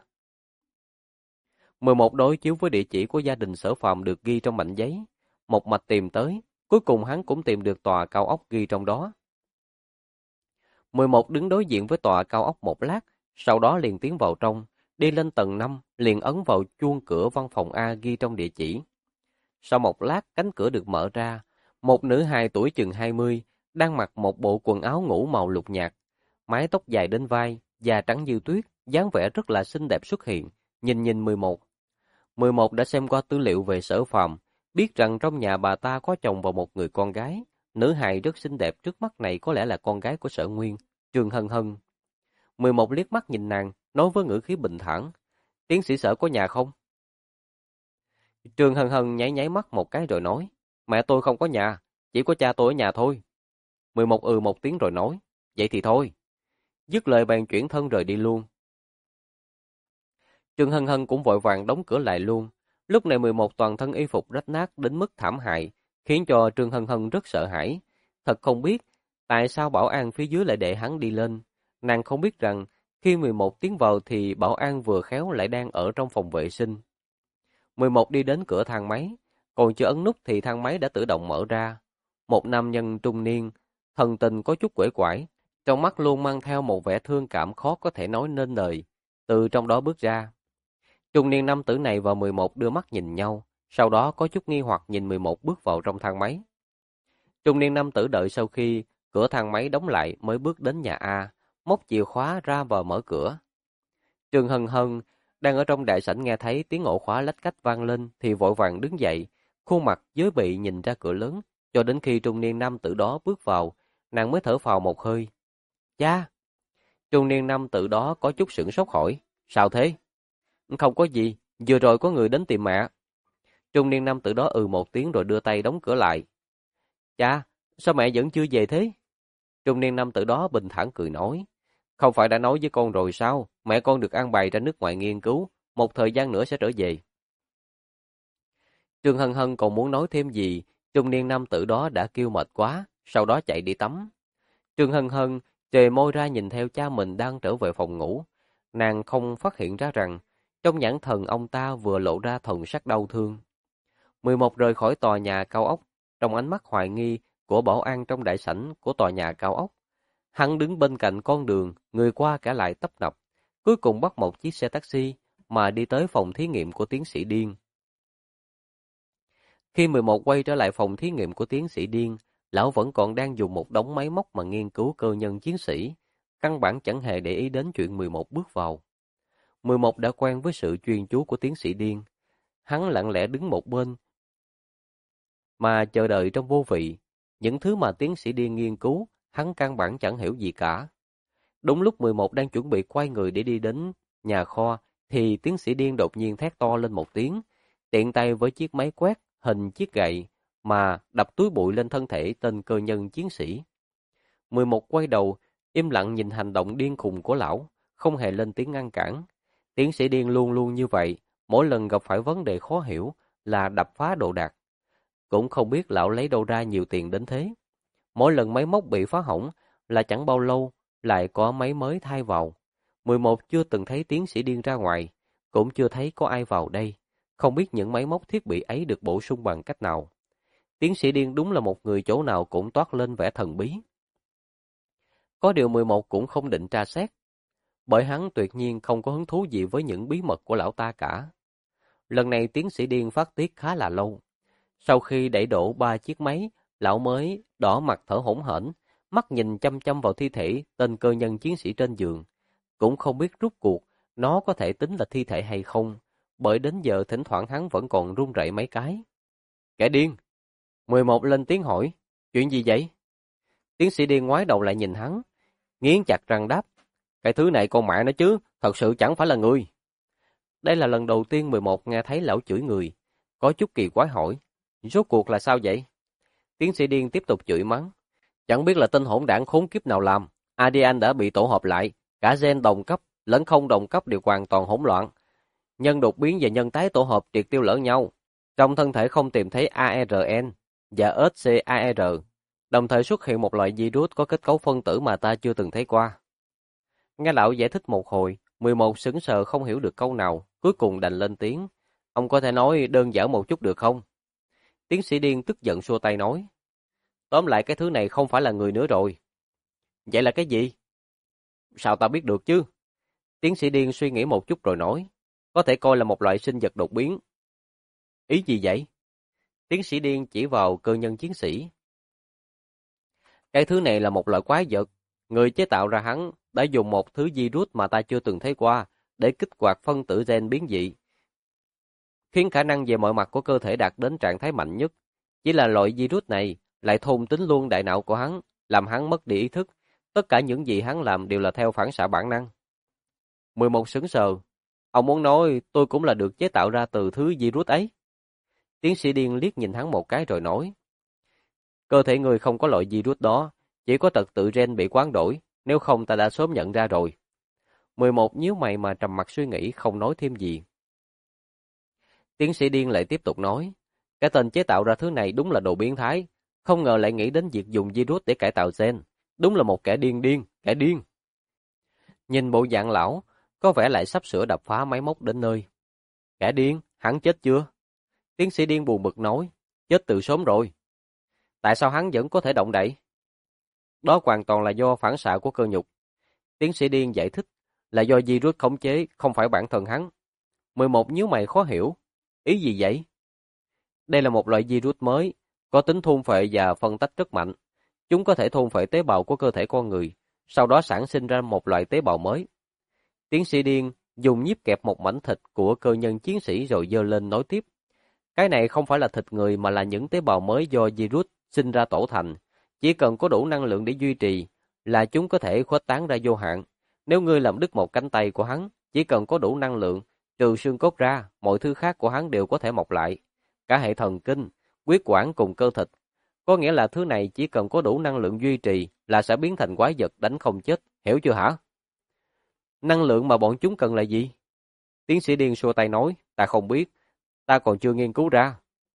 S1: 11 đối chiếu với địa chỉ của gia đình Sở Phàm được ghi trong mảnh giấy. Một mạch tìm tới, cuối cùng hắn cũng tìm được tòa cao ốc ghi trong đó. 11 đứng đối diện với tòa cao ốc một lát, sau đó liền tiến vào trong, đi lên tầng 5, liền ấn vào chuông cửa văn phòng A ghi trong địa chỉ. Sau một lát, cánh cửa được mở ra, một nữ hài tuổi chừng 20, đang mặc một bộ quần áo ngủ màu lục nhạt, mái tóc dài đến vai, da trắng như tuyết, dáng vẻ rất là xinh đẹp xuất hiện, nhìn 11. 11 đã xem qua tư liệu về Sở Phàm, biết rằng trong nhà bà ta có chồng và một người con gái. Nữ hài rất xinh đẹp trước mắt này có lẽ là con gái của Sở Nguyên, Trương Hân Hân. 11 liếc mắt nhìn nàng, nói với ngữ khí bình thản, tiến sĩ Sở có nhà không? Trương Hân Hân nháy mắt một cái rồi nói, mẹ tôi không có nhà, chỉ có cha tôi ở nhà thôi. 11 một tiếng rồi nói, vậy thì thôi. Dứt lời bèn chuyển thân rời đi luôn. Trương Hân Hân cũng vội vàng đóng cửa lại luôn. Lúc này 11 toàn thân y phục rách nát đến mức thảm hại, khiến cho Trương Hân Hân rất sợ hãi. Thật không biết, tại sao bảo an phía dưới lại để hắn đi lên. Nàng không biết rằng, khi 11 tiến vào thì bảo an vừa khéo lại đang ở trong phòng vệ sinh. 11 đi đến cửa thang máy, còn chưa ấn nút thì thang máy đã tự động mở ra. Một nam nhân trung niên, thần tình có chút quể quải, trong mắt luôn mang theo một vẻ thương cảm khó có thể nói nên lời, từ trong đó bước ra. Trung niên nam tử này và 11 đưa mắt nhìn nhau, sau đó có chút nghi hoặc nhìn 11 bước vào trong thang máy. Trung niên nam tử đợi sau khi cửa thang máy đóng lại mới bước đến nhà A, móc chìa khóa ra và mở cửa. Trương Hân Hân đang ở trong đại sảnh nghe thấy tiếng ổ khóa lách cách vang lên thì vội vàng đứng dậy, khuôn mặt giới bị nhìn ra cửa lớn, cho đến khi trung niên nam tử đó bước vào, nàng mới thở phào một hơi. Cha! Trung niên nam tử đó có chút sửng sốt hỏi, sao thế? Không có gì, vừa rồi có người đến tìm mẹ. Trung niên nam tử đó một tiếng rồi đưa tay đóng cửa lại. Cha, sao mẹ vẫn chưa về thế? Trung niên nam tử đó bình thản cười nói. Không phải đã nói với con rồi sao? Mẹ con được an bài ra nước ngoài nghiên cứu, một thời gian nữa sẽ trở về. Trương Hân Hân còn muốn nói thêm gì, trung niên nam tử đó đã kêu mệt quá, sau đó chạy đi tắm. Trương Hân Hân trề môi ra nhìn theo cha mình đang trở về phòng ngủ. Nàng không phát hiện ra rằng, trong nhãn thần ông ta vừa lộ ra thần sắc đau thương. 11 rời khỏi tòa nhà cao ốc, trong ánh mắt hoài nghi của bảo an trong đại sảnh của tòa nhà cao ốc. Hắn đứng bên cạnh con đường, người qua kẻ lại tấp nập, cuối cùng bắt một chiếc xe taxi mà đi tới phòng thí nghiệm của tiến sĩ Điên. Khi 11 quay trở lại phòng thí nghiệm của tiến sĩ Điên, lão vẫn còn đang dùng một đống máy móc mà nghiên cứu cơ nhân chiến sĩ, căn bản chẳng hề để ý đến chuyện 11 bước vào. 11 đã quen với sự chuyên chú của tiến sĩ Điên. Hắn lặng lẽ đứng một bên mà chờ đợi trong vô vị. Những thứ mà tiến sĩ Điên nghiên cứu, hắn căn bản chẳng hiểu gì cả. Đúng lúc 11 đang chuẩn bị quay người để đi đến nhà kho, thì tiến sĩ Điên đột nhiên thét to lên một tiếng, tiện tay với chiếc máy quét hình chiếc gậy mà đập túi bụi lên thân thể tên cơ nhân chiến sĩ. 11 quay đầu, im lặng nhìn hành động điên khùng của lão, không hề lên tiếng ngăn cản. Tiến sĩ Điên luôn luôn như vậy, mỗi lần gặp phải vấn đề khó hiểu là đập phá đồ đạc. Cũng không biết lão lấy đâu ra nhiều tiền đến thế. Mỗi lần máy móc bị phá hỏng là chẳng bao lâu lại có máy mới thay vào. 11 chưa từng thấy tiến sĩ Điên ra ngoài, cũng chưa thấy có ai vào đây. Không biết những máy móc thiết bị ấy được bổ sung bằng cách nào. Tiến sĩ Điên đúng là một người chỗ nào cũng toát lên vẻ thần bí. Có điều 11 cũng không định tra xét, bởi hắn tuyệt nhiên không có hứng thú gì với những bí mật của lão ta cả. Lần này tiến sĩ Điên phát tiết khá là lâu. Sau khi đẩy đổ 3 chiếc máy, lão mới đỏ mặt thở hổn hển, mắt nhìn chăm chăm vào thi thể tên cơ nhân chiến sĩ trên giường. Cũng không biết rút cuộc nó có thể tính là thi thể hay không, bởi đến giờ thỉnh thoảng hắn vẫn còn run rẩy mấy cái. Kẻ điên! 11 lên tiếng hỏi, chuyện gì vậy? Tiến sĩ điên ngoái đầu lại nhìn hắn, nghiến chặt răng đáp, cái thứ này con mẹ nó chứ, thật sự chẳng phải là người. Đây là lần đầu tiên 11 nghe thấy lão chửi người, có chút kỳ quái hỏi, rốt cuộc là sao vậy? Tiến sĩ điên tiếp tục chửi mắng, chẳng biết là tên hỗn đảng khốn kiếp nào làm, ADN đã bị tổ hợp lại, cả gen đồng cấp lẫn không đồng cấp đều hoàn toàn hỗn loạn. Nhân đột biến và nhân tái tổ hợp triệt tiêu lẫn nhau. Trong thân thể không tìm thấy ARN và SCAR, đồng thời xuất hiện một loại virus có kết cấu phân tử mà ta chưa từng thấy qua. Nghe lão giải thích một hồi, 11 sững sờ không hiểu được câu nào, cuối cùng đành lên tiếng. Ông có thể nói đơn giản một chút được không? Tiến sĩ điên tức giận xua tay nói. Tóm lại cái thứ này không phải là người nữa rồi. Vậy là cái gì? Sao ta biết được chứ? Tiến sĩ điên suy nghĩ một chút rồi nói. Có thể coi là một loại sinh vật đột biến. Ý gì vậy? Tiến sĩ điên chỉ vào cơ nhân chiến sĩ. Cái thứ này là một loại quái vật. Người chế tạo ra hắn đã dùng một thứ virus mà ta chưa từng thấy qua để kích hoạt phân tử gen biến dị, khiến khả năng về mọi mặt của cơ thể đạt đến trạng thái mạnh nhất. Chỉ là loại virus này lại thôn tính luôn đại não của hắn, làm hắn mất đi ý thức. Tất cả những gì hắn làm đều là theo phản xạ bản năng. 11 sững sờ. Ông muốn nói tôi cũng là được chế tạo ra từ thứ virus ấy? Tiến sĩ điên liếc nhìn hắn một cái rồi nói. Cơ thể người không có loại virus đó, chỉ có trật tự gen bị hoán đổi, nếu không ta đã sớm nhận ra rồi. 11 nhíu mày mà trầm mặc suy nghĩ không nói thêm gì. Tiến sĩ điên lại tiếp tục nói, cái tên chế tạo ra thứ này đúng là đồ biến thái, không ngờ lại nghĩ đến việc dùng virus để cải tạo gen, đúng là một kẻ kẻ điên. Nhìn bộ dạng lão, có vẻ lại sắp sửa đập phá máy móc đến nơi. Kẻ điên, hắn chết chưa? Tiến sĩ điên buồn bực nói, chết từ sớm rồi. Tại sao hắn vẫn có thể động đậy? Đó hoàn toàn là do phản xạ của cơ nhục. Tiến sĩ điên giải thích, là do virus khống chế, không phải bản thân hắn. 11 nhíu mày khó hiểu. Ý gì vậy? Đây là một loại virus mới, có tính thôn phệ và phân tách rất mạnh. Chúng có thể thôn phệ tế bào của cơ thể con người, sau đó sản sinh ra một loại tế bào mới. Tiến sĩ điên dùng nhíp kẹp một mảnh thịt của cơ nhân chiến sĩ rồi giơ lên nói tiếp. Cái này không phải là thịt người mà là những tế bào mới do virus sinh ra tổ thành. Chỉ cần có đủ năng lượng để duy trì, là chúng có thể khuếch tán ra vô hạn. Nếu ngươi làm đứt một cánh tay của hắn, chỉ cần có đủ năng lượng, trừ xương cốt ra, mọi thứ khác của hắn đều có thể mọc lại. Cả hệ thần kinh, huyết quản cùng cơ thịt. Có nghĩa là thứ này chỉ cần có đủ năng lượng duy trì là sẽ biến thành quái vật đánh không chết, hiểu chưa hả? Năng lượng mà bọn chúng cần là gì? Tiến sĩ điên xua tay nói, ta không biết, ta còn chưa nghiên cứu ra.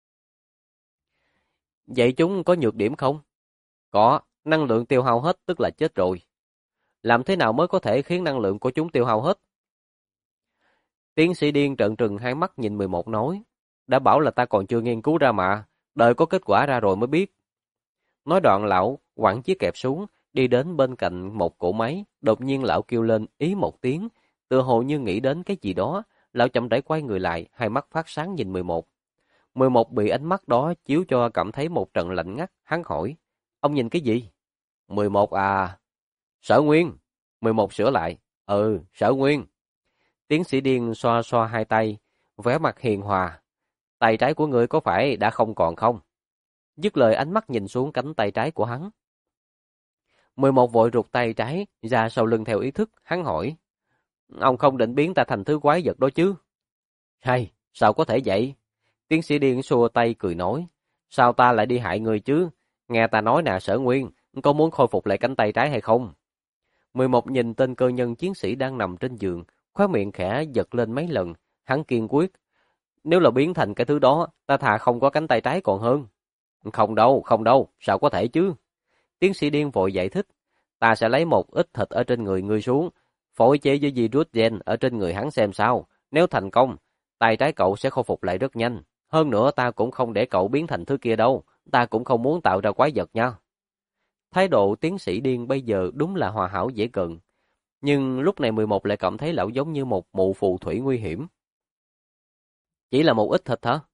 S1: Vậy chúng có nhược điểm không? Có, năng lượng tiêu hao hết tức là chết rồi. Làm thế nào mới có thể khiến năng lượng của chúng tiêu hao hết? Tiến sĩ điên trợn trừng hai mắt nhìn 11 nói, đã bảo là ta còn chưa nghiên cứu ra mà, đợi có kết quả ra rồi mới biết. Nói đoạn lão quẳng chiếc kẹp xuống, đi đến bên cạnh một cỗ máy, đột nhiên lão kêu lên ý một tiếng, tựa hồ như nghĩ đến cái gì đó, lão chậm rãi quay người lại, hai mắt phát sáng nhìn 11. 11 bị ánh mắt đó chiếu cho cảm thấy một trận lạnh ngắt, hắn hỏi, ông nhìn cái gì? 11 à, Sở Nguyên. 11 sửa lại, Sở Nguyên. Tiến sĩ điên xoa xoa hai tay, vẻ mặt hiền hòa. Tay trái của ngươi có phải đã không còn không? Dứt lời ánh mắt nhìn xuống cánh tay trái của hắn. 11 vội rụt tay trái ra sau lưng theo ý thức, hắn hỏi. Ông không định biến ta thành thứ quái vật đó chứ? Hay, sao có thể vậy? Tiến sĩ điên xua tay cười nói. Sao ta lại đi hại người chứ? Nghe ta nói nè Sở Nguyên, có muốn khôi phục lại cánh tay trái hay không? 11 nhìn tên cơ nhân chiến sĩ đang nằm trên giường, khóe miệng khẽ giật lên mấy lần, hắn kiên quyết. Nếu là biến thành cái thứ đó, ta thà không có cánh tay trái còn hơn. Không đâu, sao có thể chứ? Tiến sĩ điên vội giải thích. Ta sẽ lấy một ít thịt ở trên người ngươi xuống, phối chế với virus gen ở trên người hắn xem sao. Nếu thành công, tay trái cậu sẽ khôi phục lại rất nhanh. Hơn nữa ta cũng không để cậu biến thành thứ kia đâu, ta cũng không muốn tạo ra quái vật nha. Thái độ tiến sĩ điên bây giờ đúng là hòa hảo dễ gần. Nhưng lúc này 11 lại cảm thấy lão giống như một mụ phù thủy nguy hiểm. Chỉ là một ít thịt hả?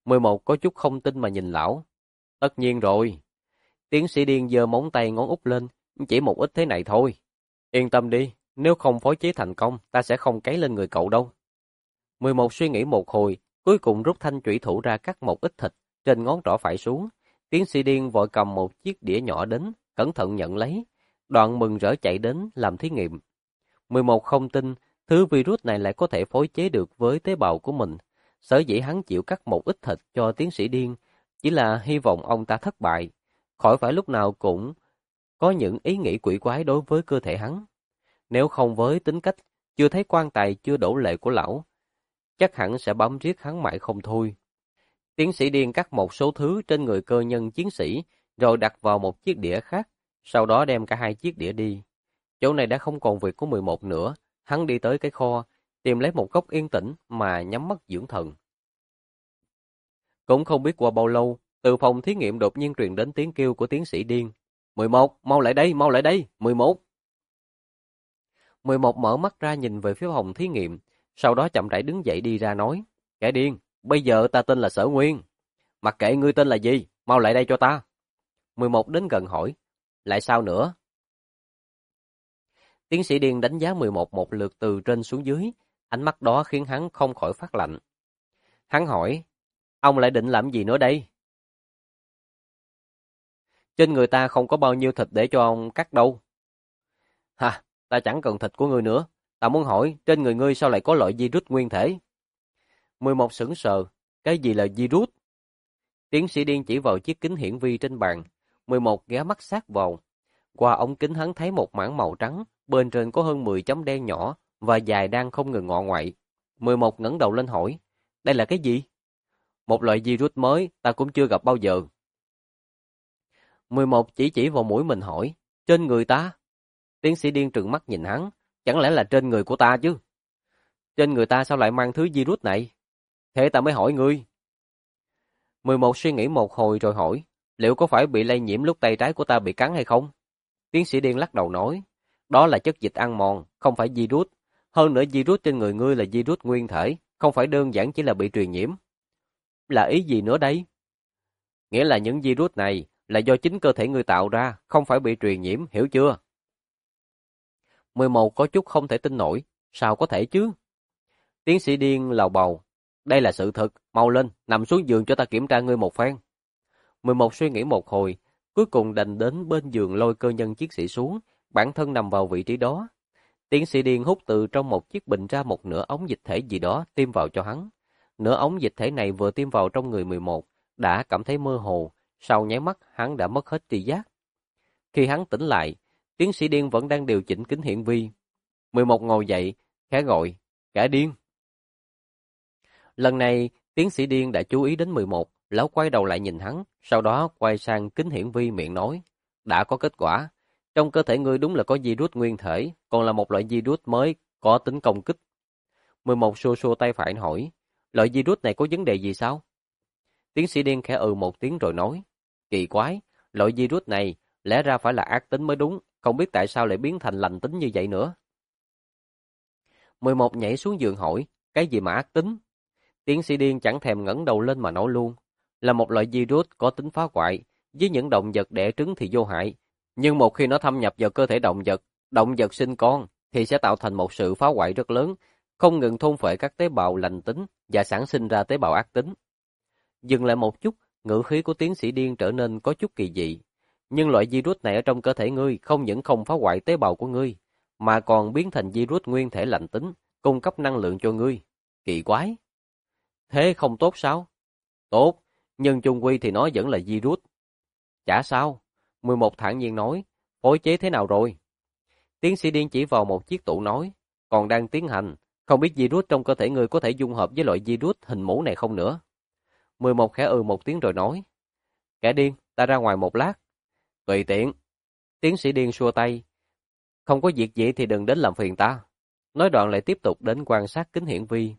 S1: 11 có chút không tin mà nhìn lão. Tất nhiên rồi. Tiến sĩ Điên giơ móng tay ngón út lên, chỉ một ít thế này thôi. Yên tâm đi, nếu không phối chế thành công, ta sẽ không cấy lên người cậu đâu. 11 suy nghĩ một hồi, cuối cùng rút thanh chủy thủ ra cắt một ít thịt trên ngón trỏ phải xuống. Tiến sĩ Điên vội cầm một chiếc đĩa nhỏ đến, cẩn thận nhận lấy, đoạn mừng rỡ chạy đến làm thí nghiệm. 11 không tin thứ virus này lại có thể phối chế được với tế bào của mình. Sở dĩ hắn chịu cắt một ít thịt cho tiến sĩ Điên, chỉ là hy vọng ông ta thất bại, khỏi phải lúc nào cũng có những ý nghĩ quỷ quái đối với cơ thể hắn. Nếu không với tính cách chưa thấy quan tài chưa đổ lệ của lão, chắc hẳn sẽ bám riết hắn mãi không thôi. Tiến sĩ Điên cắt một số thứ trên người cơ nhân chiến sĩ, rồi đặt vào một chiếc đĩa khác, sau đó đem cả hai chiếc đĩa đi. Chỗ này đã không còn việc của 11 nữa, hắn đi tới cái kho, tìm lấy một góc yên tĩnh mà nhắm mắt dưỡng thần. Cũng không biết qua bao lâu, từ phòng thí nghiệm đột nhiên truyền đến tiếng kêu của tiến sĩ Điên. 11, mau lại đây, 11. 11 mở mắt ra nhìn về phía phòng thí nghiệm, sau đó chậm rãi đứng dậy đi ra nói, kẻ điên, bây giờ ta tên là Sở Nguyên. Mặc kệ ngươi tên là gì, mau lại đây cho ta. 11 đến gần hỏi, lại sao nữa? Tiến sĩ Điên đánh giá 11 một lượt từ trên xuống dưới, ánh mắt đó khiến hắn không khỏi phát lạnh. Hắn hỏi, ông lại định làm gì nữa đây? Trên người ta không có bao nhiêu thịt để cho ông cắt đâu. Hả, ta chẳng cần thịt của ngươi nữa. Ta muốn hỏi, trên người ngươi sao lại có loại virus nguyên thể? 11 sững sờ, cái gì là virus? Tiến sĩ Điên chỉ vào chiếc kính hiển vi trên bàn. 11 ghé mắt sát vào. Qua ống kính hắn thấy một mảng màu trắng, bên trên có hơn 10 chấm đen nhỏ và dài đang không ngừng ngọ ngoại. 11 ngẩng đầu lên hỏi, đây là cái gì? Một loại virus mới, ta cũng chưa gặp bao giờ. 11 chỉ vào mũi mình hỏi, trên người ta? Tiến sĩ Điên trừng mắt nhìn hắn, chẳng lẽ là trên người của ta chứ? Trên người ta sao lại mang thứ virus này? Thế ta mới hỏi ngươi. 11 suy nghĩ một hồi rồi hỏi, liệu có phải bị lây nhiễm lúc tay trái của ta bị cắn hay không? Tiến sĩ Điên lắc đầu nói, đó là chất dịch ăn mòn, không phải virus. Hơn nữa virus trên người ngươi là virus nguyên thể, không phải đơn giản chỉ là bị truyền nhiễm. Là ý gì nữa đây? Nghĩa là những virus này là do chính cơ thể ngươi tạo ra, không phải bị truyền nhiễm, hiểu chưa? 11 có chút không thể tin nổi, sao có thể chứ? Tiến sĩ Điên lầu bầu, đây là sự thật, mau lên, nằm xuống giường cho ta kiểm tra ngươi một phen. 11 suy nghĩ một hồi, cuối cùng đành đến bên giường lôi cơ nhân chiến sĩ xuống, bản thân nằm vào vị trí đó. Tiến sĩ Điên hút từ trong một chiếc bình ra một nửa ống dịch thể gì đó tiêm vào cho hắn. Nửa ống dịch thể này vừa tiêm vào trong người 11, đã cảm thấy mơ hồ, sau nháy mắt hắn đã mất hết tri giác. Khi hắn tỉnh lại, tiến sĩ Điên vẫn đang điều chỉnh kính hiển vi. 11 ngồi dậy, khẽ gọi, kẻ điên. Lần này, tiến sĩ Điên đã chú ý đến 11, lão quay đầu lại nhìn hắn, sau đó quay sang kính hiển vi miệng nói, đã có kết quả. Trong cơ thể ngươi đúng là có virus nguyên thể, còn là một loại virus mới có tính công kích. 11 xua xua tay phải hỏi, loại virus này có vấn đề gì sao? Tiến sĩ Điên khẽ một tiếng rồi nói, kỳ quái, loại virus này lẽ ra phải là ác tính mới đúng, không biết tại sao lại biến thành lành tính như vậy nữa. 11 nhảy xuống giường hỏi, cái gì mà ác tính? Tiến sĩ Điên chẳng thèm ngẩng đầu lên mà nói luôn, là một loại virus có tính phá hoại, với những động vật đẻ trứng thì vô hại, nhưng một khi nó thâm nhập vào cơ thể động vật sinh con thì sẽ tạo thành một sự phá hoại rất lớn, không ngừng thôn phệ các tế bào lành tính và sản sinh ra tế bào ác tính. Dừng lại một chút, ngữ khí của tiến sĩ Điên trở nên có chút kỳ dị. Nhưng loại virus này ở trong cơ thể ngươi không những không phá hoại tế bào của ngươi, mà còn biến thành virus nguyên thể lành tính, cung cấp năng lượng cho ngươi. Kỳ quái. Thế không tốt sao? Tốt, nhưng chung quy thì nó vẫn là virus. Chả sao. 11 thản nhiên nói, phối chế thế nào rồi? Tiến sĩ Điên chỉ vào một chiếc tủ nói, còn đang tiến hành, không biết virus trong cơ thể ngươi có thể dung hợp với loại virus hình mũ này không nữa. 11 khẽ một tiếng rồi nói, kẻ điên, ta ra ngoài một lát. Tùy tiện. Tiến sĩ Điên xua tay, không có việc gì thì đừng đến làm phiền ta. Nói đoạn lại tiếp tục đến quan sát kính hiển vi.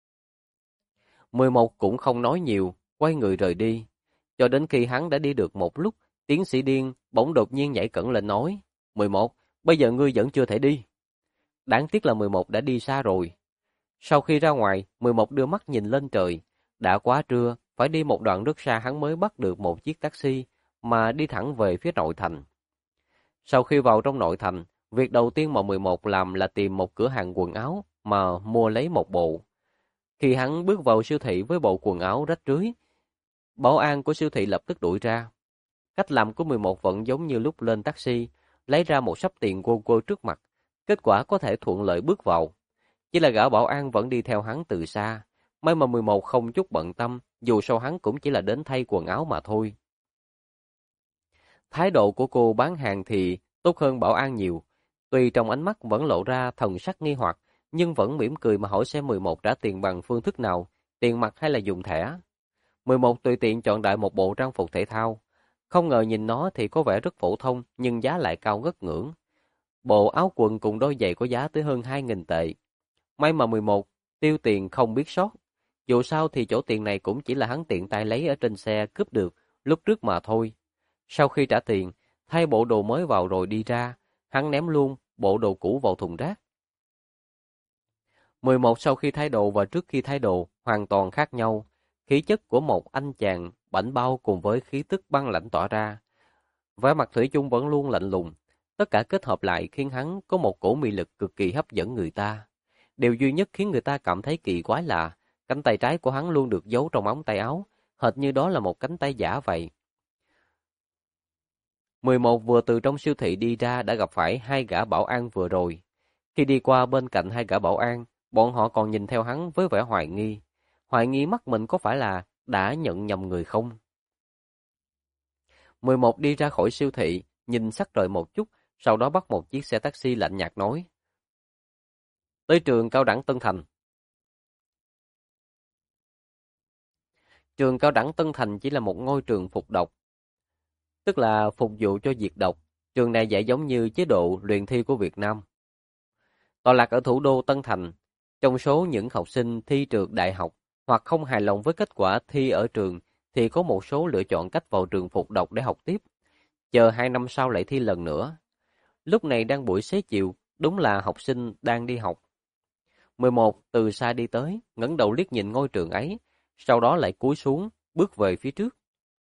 S1: 11 cũng không nói nhiều, quay người rời đi. Cho đến khi hắn đã đi được một lúc, tiến sĩ Điên bỗng đột nhiên nhảy cẫng lên nói, 11, bây giờ ngươi vẫn chưa thể đi. Đáng tiếc là 11 đã đi xa rồi. Sau khi ra ngoài, 11 đưa mắt nhìn lên trời. Đã quá trưa, phải đi một đoạn rất xa hắn mới bắt được một chiếc taxi mà đi thẳng về phía nội thành. Sau khi vào trong nội thành, việc đầu tiên mà 11 làm là tìm một cửa hàng quần áo mà mua lấy một bộ. Khi hắn bước vào siêu thị với bộ quần áo rách rưới, bảo an của siêu thị lập tức đuổi ra. Cách làm của 11 vẫn giống như lúc lên taxi, lấy ra một xấp tiền quơ trước mặt, kết quả có thể thuận lợi bước vào. Chỉ là gã bảo an vẫn đi theo hắn từ xa, may mà 11 không chút bận tâm, dù sao hắn cũng chỉ là đến thay quần áo mà thôi. Thái độ của cô bán hàng thì tốt hơn bảo an nhiều, tuy trong ánh mắt vẫn lộ ra thần sắc nghi hoặc, nhưng vẫn mỉm cười mà hỏi xem 11 trả tiền bằng phương thức nào, tiền mặt hay là dùng thẻ. 11 tùy tiện chọn đại một bộ trang phục thể thao, không ngờ nhìn nó thì có vẻ rất phổ thông nhưng giá lại cao ngất ngưỡng. Bộ áo quần cùng đôi giày có giá tới hơn 2.000 tệ. May mà 11 tiêu tiền không biết sót. Dù sao thì chỗ tiền này cũng chỉ là hắn tiện tay lấy ở trên xe cướp được lúc trước mà thôi. Sau khi trả tiền, thay bộ đồ mới vào rồi đi ra, hắn ném luôn bộ đồ cũ vào thùng rác. 11 sau khi thay đồ và trước khi thay đồ hoàn toàn khác nhau. Khí chất của một anh chàng bảnh bao cùng với khí tức băng lãnh tỏa ra. Vẻ mặt thủy chung vẫn luôn lạnh lùng. Tất cả kết hợp lại khiến hắn có một cổ mị lực cực kỳ hấp dẫn người ta. Điều duy nhất khiến người ta cảm thấy kỳ quái là cánh tay trái của hắn luôn được giấu trong ống tay áo, hệt như đó là một cánh tay giả vậy. 11 vừa từ trong siêu thị đi ra đã gặp phải hai gã bảo an vừa rồi. Khi đi qua bên cạnh hai gã bảo an, bọn họ còn nhìn theo hắn với vẻ hoài nghi. Hoài nghi mắt mình có phải là đã nhận nhầm người không? 11 đi ra khỏi siêu thị, nhìn sắc trời một chút, sau đó bắt một chiếc xe taxi lạnh nhạt nói. Tới trường cao đẳng Tân Thành. Trường cao đẳng Tân Thành chỉ là một ngôi trường phục độc, tức là phục vụ cho diệt độc. Trường này dạy giống như chế độ luyện thi của Việt Nam. Tọa lạc ở thủ đô Tân Thành, trong số những học sinh thi trượt đại học hoặc không hài lòng với kết quả thi ở trường thì có một số lựa chọn cách vào trường phục độc để học tiếp, chờ 2 năm sau lại thi lần nữa. Lúc này đang buổi xế chiều, đúng là học sinh đang đi học. 11 từ xa đi tới, ngẩng đầu liếc nhìn ngôi trường ấy, sau đó lại cúi xuống, bước về phía trước.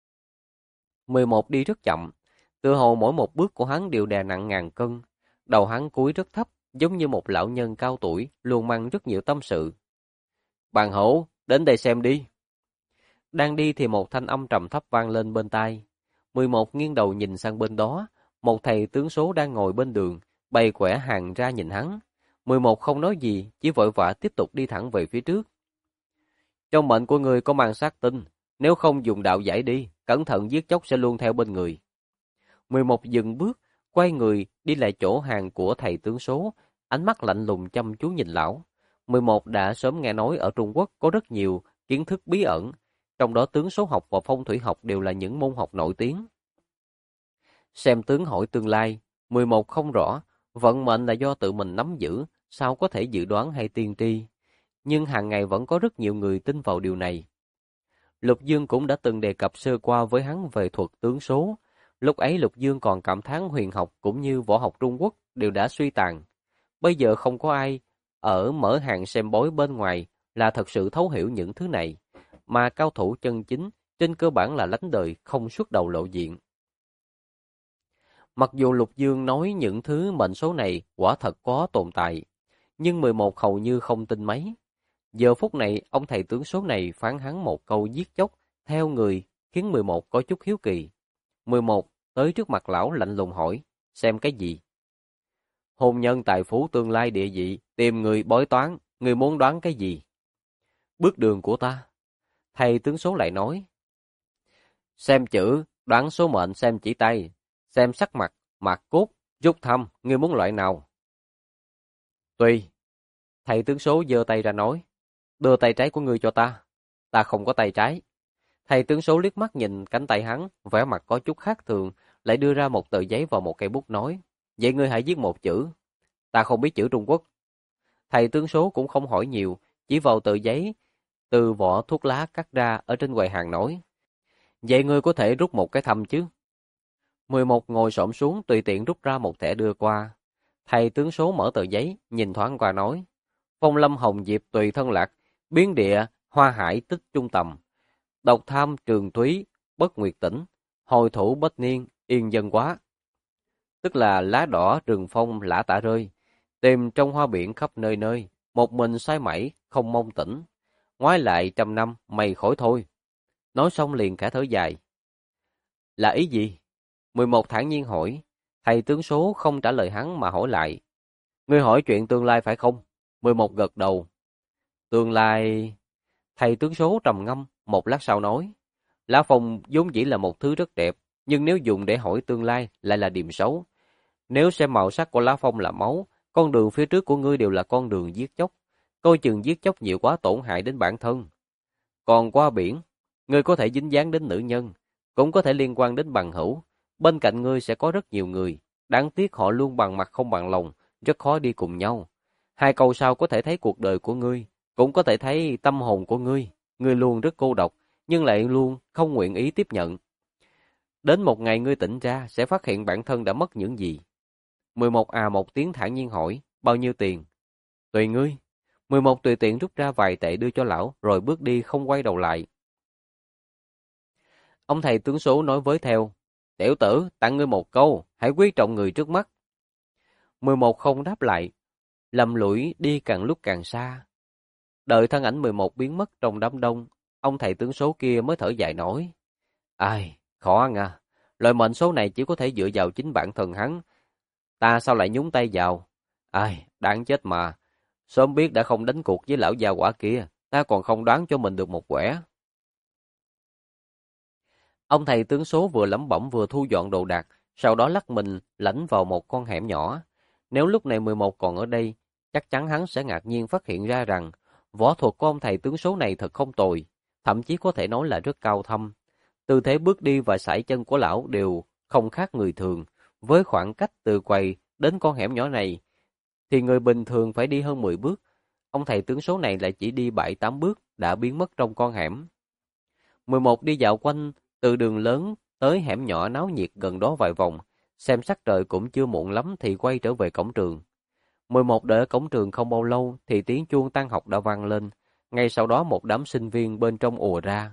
S1: 11 đi rất chậm, tựa hồ mỗi một bước của hắn đều đè nặng ngàn cân, đầu hắn cúi rất thấp, giống như một lão nhân cao tuổi, luôn mang rất nhiều tâm sự. Bạn hữu, đến đây xem đi. Đang đi thì một thanh âm trầm thấp vang lên bên tai. 11 nghiêng đầu nhìn sang bên đó, một thầy tướng số đang ngồi bên đường, bày quẻ hàng ra nhìn hắn. 11 không nói gì, chỉ vội vã tiếp tục đi thẳng về phía trước. Trong mệnh của người có mang sát tinh, nếu không dùng đạo giải đi, cẩn thận giết chóc sẽ luôn theo bên người. 11 dừng bước, quay người đi lại chỗ hàng của thầy tướng số, ánh mắt lạnh lùng chăm chú nhìn lão. 11 đã sớm nghe nói ở Trung Quốc có rất nhiều kiến thức bí ẩn, trong đó tướng số học và phong thủy học đều là những môn học nổi tiếng. Xem tướng hỏi tương lai, 11 không rõ, vận mệnh là do tự mình nắm giữ, sao có thể dự đoán hay tiên tri. Nhưng hàng ngày vẫn có rất nhiều người tin vào điều này. Lục Dương cũng đã từng đề cập sơ qua với hắn về thuật tướng số. Lúc ấy Lục Dương còn cảm thán huyền học cũng như võ học Trung Quốc đều đã suy tàn. Bây giờ không có ai ở mở hàng xem bói bên ngoài là thật sự thấu hiểu những thứ này, mà cao thủ chân chính trên cơ bản là lánh đời không xuất đầu lộ diện. Mặc dù Lục Dương nói những thứ mệnh số này quả thật có tồn tại, nhưng 11 hầu như không tin mấy. Giờ phút này, ông thầy tướng số này phán hắn một câu giết chóc theo người, khiến 11 có chút hiếu kỳ. 11 tới trước mặt lão lạnh lùng hỏi, xem cái gì? Hôn nhân tài phú tương lai địa vị, tìm người bói toán, người muốn đoán cái gì? Bước đường của ta. Thầy tướng số lại nói, xem chữ, đoán số mệnh, xem chỉ tay, xem sắc mặt, mạc cốt, rút thăm, ngươi muốn loại nào? Tùy. Thầy tướng số giơ tay ra nói, đưa tay trái của ngươi cho ta. Ta không có tay trái. Thầy tướng số liếc mắt nhìn cánh tay hắn, vẻ mặt có chút khác thường, lại đưa ra một tờ giấy và một cây bút nói, vậy ngươi hãy viết một chữ. Ta không biết chữ Trung Quốc. Thầy tướng số cũng không hỏi nhiều, chỉ vào tờ giấy từ vỏ thuốc lá cắt ra ở trên quầy hàng nói, vậy ngươi có thể rút một cái thăm chứ? 11 ngồi xổm xuống tùy tiện rút ra một thẻ đưa qua. Thầy tướng số mở tờ giấy, nhìn thoáng qua nói, phong lâm hồng diệp tùy thân lạc, biến địa, hoa hải tích trung tầm. Độc tham trường thúy, bất nguyệt tỉnh, hồi thủ bất niên, yên dân quá. Tức là lá đỏ rừng phong lã tả rơi, tìm trong hoa biển khắp nơi nơi, một mình say mẩy, không mong tỉnh. Ngoái lại 100 năm, mày khỏi thôi. Nói xong liền cả thở dài. Là ý gì? 11 thản nhiên hỏi. Thầy tướng số không trả lời hắn mà hỏi lại. Ngươi hỏi chuyện tương lai phải không? 11 gật đầu. Tương lai... Thầy tướng số trầm ngâm, một lát sau nói. Lá phong vốn dĩ là một thứ rất đẹp, nhưng nếu dùng để hỏi tương lai lại là điềm xấu. Nếu xem màu sắc của lá phong là máu, con đường phía trước của ngươi đều là con đường giết chóc. Coi chừng giết chóc nhiều quá tổn hại đến bản thân. Còn qua biển, ngươi có thể dính dáng đến nữ nhân, cũng có thể liên quan đến bằng hữu. Bên cạnh ngươi sẽ có rất nhiều người, đáng tiếc họ luôn bằng mặt không bằng lòng, rất khó đi cùng nhau. Hai câu sau có thể thấy cuộc đời của ngươi, cũng có thể thấy tâm hồn của ngươi. Ngươi luôn rất cô độc, nhưng lại luôn không nguyện ý tiếp nhận. Đến một ngày ngươi tỉnh ra, sẽ phát hiện bản thân đã mất những gì. 11 một tiếng thản nhiên hỏi, bao nhiêu tiền? Tùy ngươi. 11 tùy tiện rút ra vài tệ đưa cho lão, rồi bước đi không quay đầu lại. Ông thầy tướng số nói với theo, tiểu tử, tặng ngươi một câu, hãy quý trọng người trước mắt. 11 không đáp lại, lầm lũi đi càng lúc càng xa. Đợi thân ảnh 11 biến mất trong đám đông, ông thầy tướng số kia mới thở dài nói, ai, khó ăn à, loại mệnh số này chỉ có thể dựa vào chính bản thân hắn. Ta sao lại nhúng tay vào? Ai, đáng chết mà. Sớm biết đã không đánh cuộc với lão già quả kia, ta còn không đoán cho mình được một quẻ. Ông thầy tướng số vừa lẩm bẩm vừa thu dọn đồ đạc, sau đó lắc mình lãnh vào một con hẻm nhỏ. Nếu lúc này 11 còn ở đây, chắc chắn hắn sẽ ngạc nhiên phát hiện ra rằng võ thuật của ông thầy tướng số này thật không tồi, thậm chí có thể nói là rất cao thâm. Tư thế bước đi và sải chân của lão đều không khác người thường. Với khoảng cách từ quầy đến con hẻm nhỏ này, thì người bình thường phải đi hơn 10 bước. Ông thầy tướng số này lại chỉ đi 7-8 bước đã biến mất trong con hẻm. 11 đi dạo quanh từ đường lớn tới hẻm nhỏ náo nhiệt gần đó vài vòng, xem sắc trời cũng chưa muộn lắm thì quay trở về cổng trường. 11 đợi ở cổng trường không bao lâu thì tiếng chuông tan học đã vang lên, ngay sau đó một đám sinh viên bên trong ùa ra.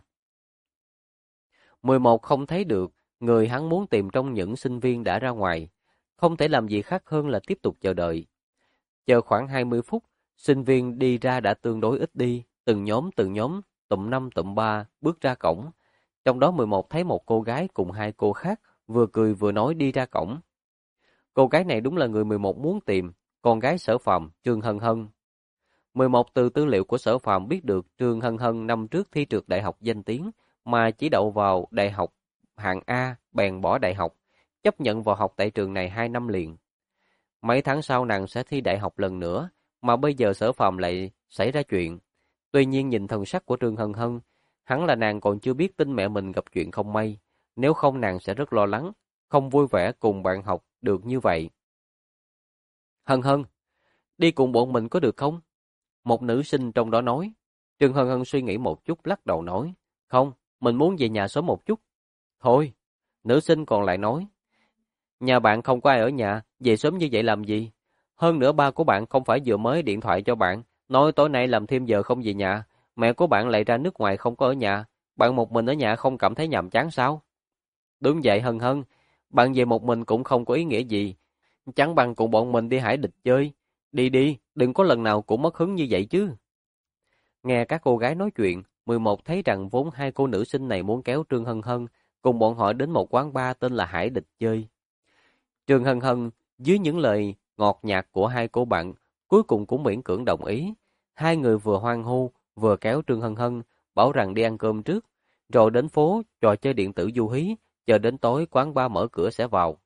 S1: 11 không thấy được người hắn muốn tìm trong những sinh viên đã ra ngoài, không thể làm gì khác hơn là tiếp tục chờ đợi. Chờ khoảng 20 phút, sinh viên đi ra đã tương đối ít đi, từng nhóm, tụm 5 tụm 3 bước ra cổng. Trong đó 11 thấy một cô gái cùng hai cô khác, vừa cười vừa nói đi ra cổng. Cô gái này đúng là người 11 muốn tìm, con gái Sở Phàm, Trương Hân Hân. 11 từ tư liệu của Sở Phàm biết được Trương Hân Hân năm trước thi trượt đại học danh tiếng, mà chỉ đậu vào đại học hạng A, bèn bỏ đại học, chấp nhận vào học tại trường này 2 năm liền. Mấy tháng sau nàng sẽ thi đại học lần nữa, mà bây giờ Sở Phàm lại xảy ra chuyện. Tuy nhiên nhìn thần sắc của Trương Hân Hân, hẳn là nàng còn chưa biết tin mẹ mình gặp chuyện không may, nếu không nàng sẽ rất lo lắng, không vui vẻ cùng bạn học được như vậy. Hân Hân, đi cùng bọn mình có được không? Một nữ sinh trong đó nói. Trương Hân Hân suy nghĩ một chút lắc đầu nói, không, mình muốn về nhà sớm một chút. Thôi, nữ sinh còn lại nói, nhà bạn không có ai ở nhà, về sớm như vậy làm gì? Hơn nữa ba của bạn không phải vừa mới điện thoại cho bạn, nói tối nay làm thêm giờ không về nhà, mẹ của bạn lại ra nước ngoài không có ở nhà, bạn một mình ở nhà không cảm thấy nhàm chán sao? Đúng vậy Hân Hân, bạn về một mình cũng không có ý nghĩa gì, chẳng bằng cùng bọn mình đi hải địch chơi. Đi đi, đừng có lần nào cũng mất hứng như vậy chứ. Nghe các cô gái nói chuyện, 11 thấy rằng vốn hai cô nữ sinh này muốn kéo Trương Hân Hân cùng bọn họ đến một quán bar tên là Hải Địch chơi. Trương Hân Hân, dưới những lời ngọt nhạt của hai cô bạn, cuối cùng cũng miễn cưỡng đồng ý. Hai người vừa hoan hô, vừa kéo Trương Hân Hân, bảo rằng đi ăn cơm trước, rồi đến phố, trò chơi điện tử du hí, chờ đến tối quán bar mở cửa sẽ vào.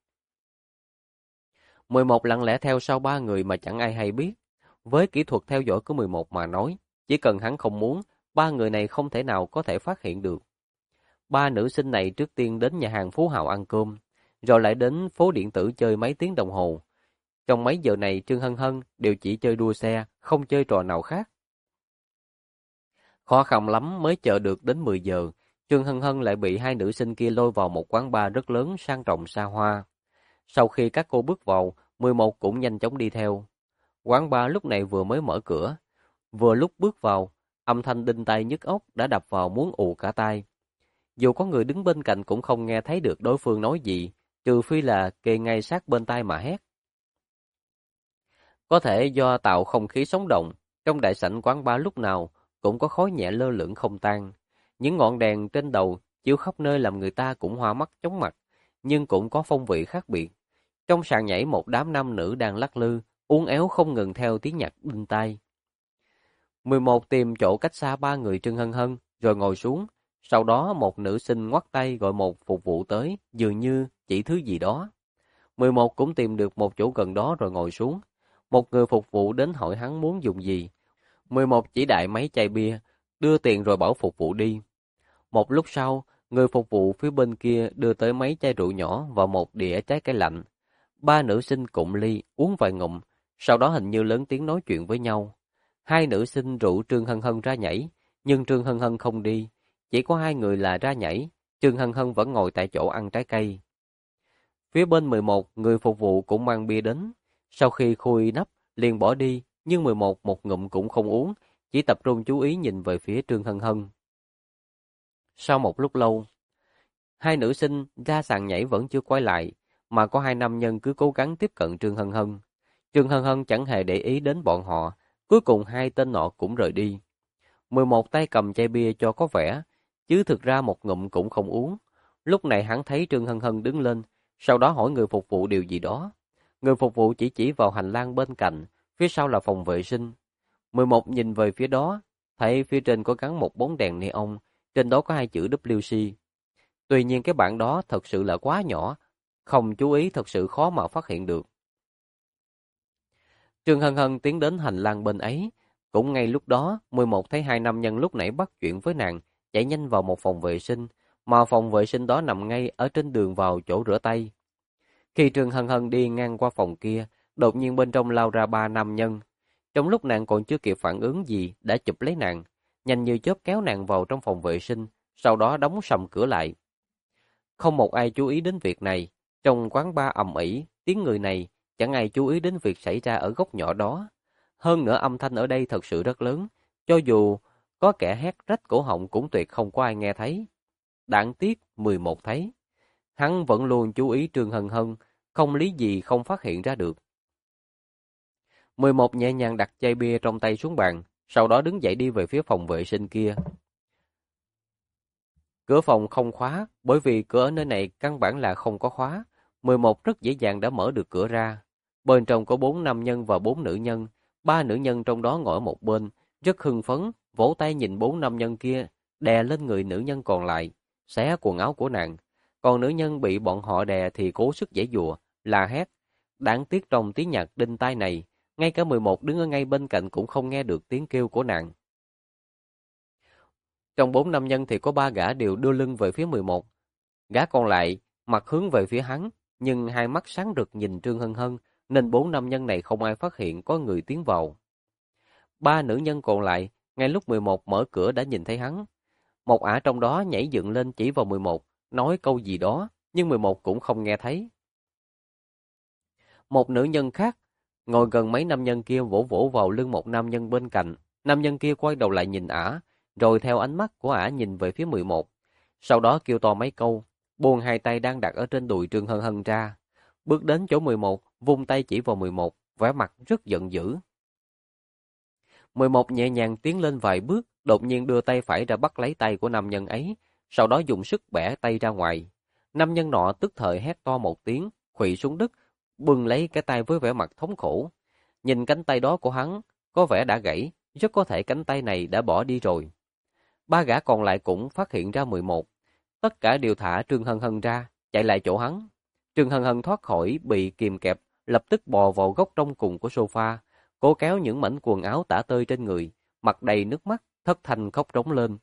S1: 11 lặng lẽ theo sau ba người mà chẳng ai hay biết. Với kỹ thuật theo dõi của 11 mà nói, chỉ cần hắn không muốn, ba người này không thể nào có thể phát hiện được. Ba nữ sinh này trước tiên đến nhà hàng Phú Hào ăn cơm, rồi lại đến phố điện tử chơi mấy tiếng đồng hồ. Trong mấy giờ này Trương Hân Hân đều chỉ chơi đua xe, không chơi trò nào khác. Khó khăn lắm mới chờ được đến 10 giờ, Trương Hân Hân lại bị hai nữ sinh kia lôi vào một quán bar rất lớn sang trọng xa hoa. Sau khi các cô bước vào, 11 cũng nhanh chóng đi theo. Quán bar lúc này vừa mới mở cửa. Vừa lúc bước vào, âm thanh đinh tai nhức óc đã đập vào muốn ù cả tai. Dù có người đứng bên cạnh cũng không nghe thấy được đối phương nói gì, trừ phi là kề ngay sát bên tai mà hét. Có thể do tạo không khí sống động, trong đại sảnh quán bar lúc nào cũng có khói nhẹ lơ lửng không tan. Những ngọn đèn trên đầu chiếu khắp nơi làm người ta cũng hoa mắt chóng mặt, nhưng cũng có phong vị khác biệt. Trong sàn nhảy một đám nam nữ đang lắc lư, uốn éo không ngừng theo tiếng nhạc đinh tai. 11 tìm chỗ cách xa ba người Trương Hân Hân, rồi ngồi xuống. Sau đó một nữ sinh ngoắt tay gọi một phục vụ tới, dường như chỉ thứ gì đó. 11 cũng tìm được một chỗ gần đó rồi ngồi xuống. Một người phục vụ đến hỏi hắn muốn dùng gì. 11 chỉ đại mấy chai bia, đưa tiền rồi bảo phục vụ đi. Một lúc sau, người phục vụ phía bên kia đưa tới mấy chai rượu nhỏ và một đĩa trái cây lạnh. Ba nữ sinh cụng ly, uống vài ngụm, sau đó hình như lớn tiếng nói chuyện với nhau. Hai nữ sinh rủ Trương Hân Hân ra nhảy, nhưng Trương Hân Hân không đi. Chỉ có hai người là ra nhảy, Trương Hân Hân vẫn ngồi tại chỗ ăn trái cây. Phía bên 11, người phục vụ cũng mang bia đến. Sau khi khui nắp, liền bỏ đi, nhưng 11 một ngụm cũng không uống, chỉ tập trung chú ý nhìn về phía Trương Hân Hân. Sau một lúc lâu, hai nữ sinh ra sàn nhảy vẫn chưa quay lại, mà có hai nam nhân cứ cố gắng tiếp cận Trương Hân Hân. Trương Hân Hân chẳng hề để ý đến bọn họ, cuối cùng hai tên nọ cũng rời đi. 11 tay cầm chai bia cho có vẻ, chứ thực ra một ngụm cũng không uống. Lúc này hắn thấy Trương Hân Hân đứng lên, sau đó hỏi người phục vụ điều gì đó. Người phục vụ chỉ vào hành lang bên cạnh, phía sau là phòng vệ sinh. 11 nhìn về phía đó, thấy phía trên có gắn một bóng đèn neon, trên đó có hai chữ WC. Tuy nhiên cái bảng đó thật sự là quá nhỏ, không chú ý thật sự khó mà phát hiện được. Trương Hân Hân tiến đến hành lang bên ấy. Cũng ngay lúc đó, 11 thấy hai nam nhân lúc nãy bắt chuyện với nàng, chạy nhanh vào một phòng vệ sinh, mà phòng vệ sinh đó nằm ngay ở trên đường vào chỗ rửa tay. Khi Trương Hân Hân đi ngang qua phòng kia, đột nhiên bên trong lao ra ba nam nhân. Trong lúc nàng còn chưa kịp phản ứng gì, đã chụp lấy nàng, nhanh như chớp kéo nàng vào trong phòng vệ sinh, sau đó đóng sầm cửa lại. Không một ai chú ý đến việc này. Trong quán bar ầm ĩ, tiếng người này, chẳng ai chú ý đến việc xảy ra ở góc nhỏ đó. Hơn nữa âm thanh ở đây thật sự rất lớn, cho dù có kẻ hét rách cổ họng cũng tuyệt không có ai nghe thấy. Đáng tiếc 11 thấy. Hắn vẫn luôn chú ý Trương Hân Hân, không lý gì không phát hiện ra được. 11 nhẹ nhàng đặt chai bia trong tay xuống bàn, sau đó đứng dậy đi về phía phòng vệ sinh kia. Cửa phòng không khóa, bởi vì cửa ở nơi này căn bản là không có khóa. 11 rất dễ dàng đã mở được cửa ra. Bên trong có 4 nam nhân và 4 nữ nhân. 3 nữ nhân trong đó ngồi ở một bên, rất hưng phấn, vỗ tay nhìn 4 nam nhân kia, đè lên người nữ nhân còn lại, xé quần áo của nàng. Còn nữ nhân bị bọn họ đè thì cố sức giãy giụa, la hét. Đáng tiếc trong tiếng nhạc đinh tai này, ngay cả 11 đứng ở ngay bên cạnh cũng không nghe được tiếng kêu của nàng. Trong 4 nam nhân thì có 3 gã đều đưa lưng về phía 11. Gã còn lại, mặt hướng về phía hắn, nhưng hai mắt sáng rực nhìn Trương Hân Hân, nên 4 nam nhân này không ai phát hiện có người tiến vào. 3 nữ nhân còn lại, ngay lúc 11 mở cửa đã nhìn thấy hắn. Một ả trong đó nhảy dựng lên chỉ vào 11, nói câu gì đó, nhưng 11 cũng không nghe thấy. Một nữ nhân khác, ngồi gần mấy nam nhân kia vỗ vỗ vào lưng một nam nhân bên cạnh. Nam nhân kia quay đầu lại nhìn ả, rồi theo ánh mắt của ả nhìn về phía 11. Sau đó kêu to mấy câu, buông hai tay đang đặt ở trên đùi Trương Hân Hân ra. Bước đến chỗ 11, vung tay chỉ vào 11, vẻ mặt rất giận dữ. 11 nhẹ nhàng tiến lên vài bước, đột nhiên đưa tay phải ra bắt lấy tay của nam nhân ấy, sau đó dùng sức bẻ tay ra ngoài. Nam nhân nọ tức thời hét to một tiếng, khuỵu xuống đất, bưng lấy cái tay với vẻ mặt thống khổ. Nhìn cánh tay đó của hắn, có vẻ đã gãy, rất có thể cánh tay này đã bỏ đi rồi. 3 gã còn lại cũng phát hiện ra 11. Tất cả đều thả Trương Hân Hân ra, chạy lại chỗ hắn. Trương Hân Hân thoát khỏi bị kìm kẹp, lập tức bò vào góc trong cùng của sofa. Cô kéo những mảnh quần áo tả tơi trên người, mặt đầy nước mắt, thất thanh khóc rống lên.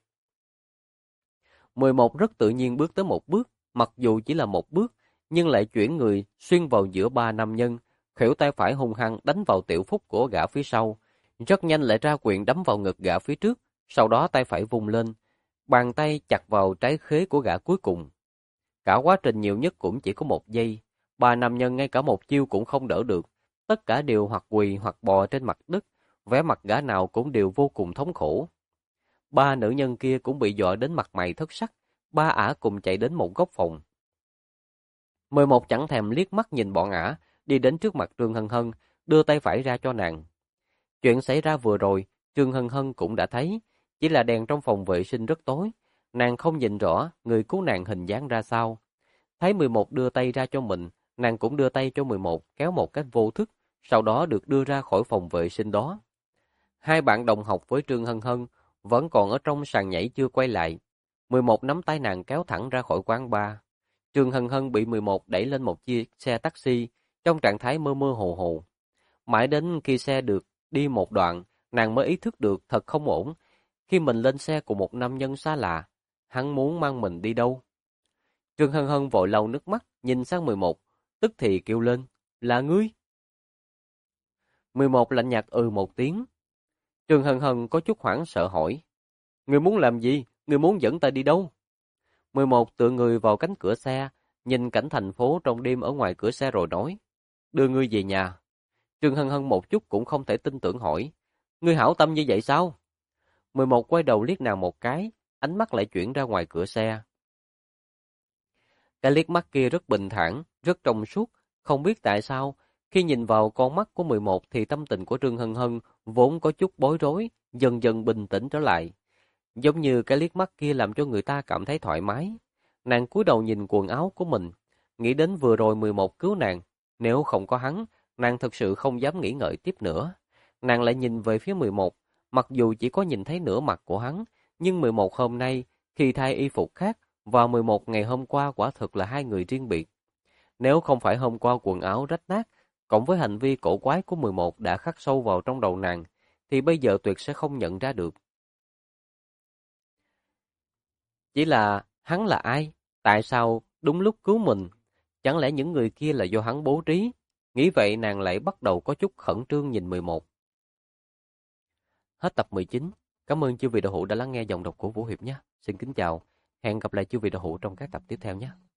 S1: 11 rất tự nhiên bước tới một bước, mặc dù chỉ là một bước, nhưng lại chuyển người xuyên vào giữa 3 nam nhân, khuỷu tay phải hung hăng đánh vào tiểu phúc của gã phía sau. Rất nhanh lại ra quyền đấm vào ngực gã phía trước, sau đó tay phải vung lên, bàn tay chặt vào trái khế của gã cuối cùng. Cả quá trình nhiều nhất cũng chỉ có 1 giây, 3 nam nhân ngay cả một chiêu cũng không đỡ được, tất cả đều hoặc quỳ hoặc bò trên mặt đất, vẻ mặt gã nào cũng đều vô cùng thống khổ. 3 nữ nhân kia cũng bị dọa đến mặt mày thất sắc, ba ả cùng chạy đến một góc phòng. 11 chẳng thèm liếc mắt nhìn bọn ả, đi đến trước mặt Trương Hân Hân, đưa tay phải ra cho nàng. Chuyện xảy ra vừa rồi, Trương Hân Hân cũng đã thấy, chỉ là đèn trong phòng vệ sinh rất tối, nàng không nhìn rõ người cứu nàng hình dáng ra sao. Thấy 11 đưa tay ra cho mình, nàng cũng đưa tay cho 11 kéo một cách vô thức, sau đó được đưa ra khỏi phòng vệ sinh đó. Hai bạn đồng học với Trương Hân Hân vẫn còn ở trong sàn nhảy chưa quay lại. 11 nắm tay nàng kéo thẳng ra khỏi quán bar. Trương Hân Hân bị 11 đẩy lên một chiếc xe taxi trong trạng thái mơ mơ hồ hồ. Mãi đến khi xe được đi một đoạn, nàng mới ý thức được thật không ổn. Khi mình lên xe cùng một nam nhân xa lạ, hắn muốn mang mình đi đâu? Trương Hân Hân vội lau nước mắt, nhìn sang 11, tức thì kêu lên, là ngươi? 11 lạnh nhạt một tiếng. Trương Hân Hân có chút hoảng sợ hỏi, ngươi muốn làm gì? Ngươi muốn dẫn ta đi đâu? 11 tựa người vào cánh cửa xe, nhìn cảnh thành phố trong đêm ở ngoài cửa xe rồi nói, đưa ngươi về nhà. Trương Hân Hân một chút cũng không thể tin tưởng hỏi, ngươi hảo tâm như vậy sao? 11 quay đầu liếc nàng một cái, ánh mắt lại chuyển ra ngoài cửa xe. Cái liếc mắt kia rất bình thản, rất trong suốt, không biết tại sao, khi nhìn vào con mắt của 11 thì tâm tình của Trương Hân Hân vốn có chút bối rối, dần dần bình tĩnh trở lại. Giống như cái liếc mắt kia làm cho người ta cảm thấy thoải mái. Nàng cúi đầu nhìn quần áo của mình, nghĩ đến vừa rồi 11 cứu nàng, nếu không có hắn, nàng thực sự không dám nghĩ ngợi tiếp nữa. Nàng lại nhìn về phía 11, mặc dù chỉ có nhìn thấy nửa mặt của hắn, nhưng 11 hôm nay, khi thay y phục khác, và 11 ngày hôm qua quả thực là hai người riêng biệt. Nếu không phải hôm qua quần áo rách nát, cộng với hành vi cổ quái của 11 đã khắc sâu vào trong đầu nàng, thì bây giờ tuyệt sẽ không nhận ra được. Chỉ là hắn là ai? Tại sao đúng lúc cứu mình? Chẳng lẽ những người kia là do hắn bố trí? Nghĩ vậy nàng lại bắt đầu có chút khẩn trương nhìn 11. Hết tập 19. Cảm ơn chư vị đạo hữu đã lắng nghe giọng đọc của Vũ Hiệp nhé. Xin kính chào. Hẹn gặp lại chư vị đạo hữu trong các tập tiếp theo nhé.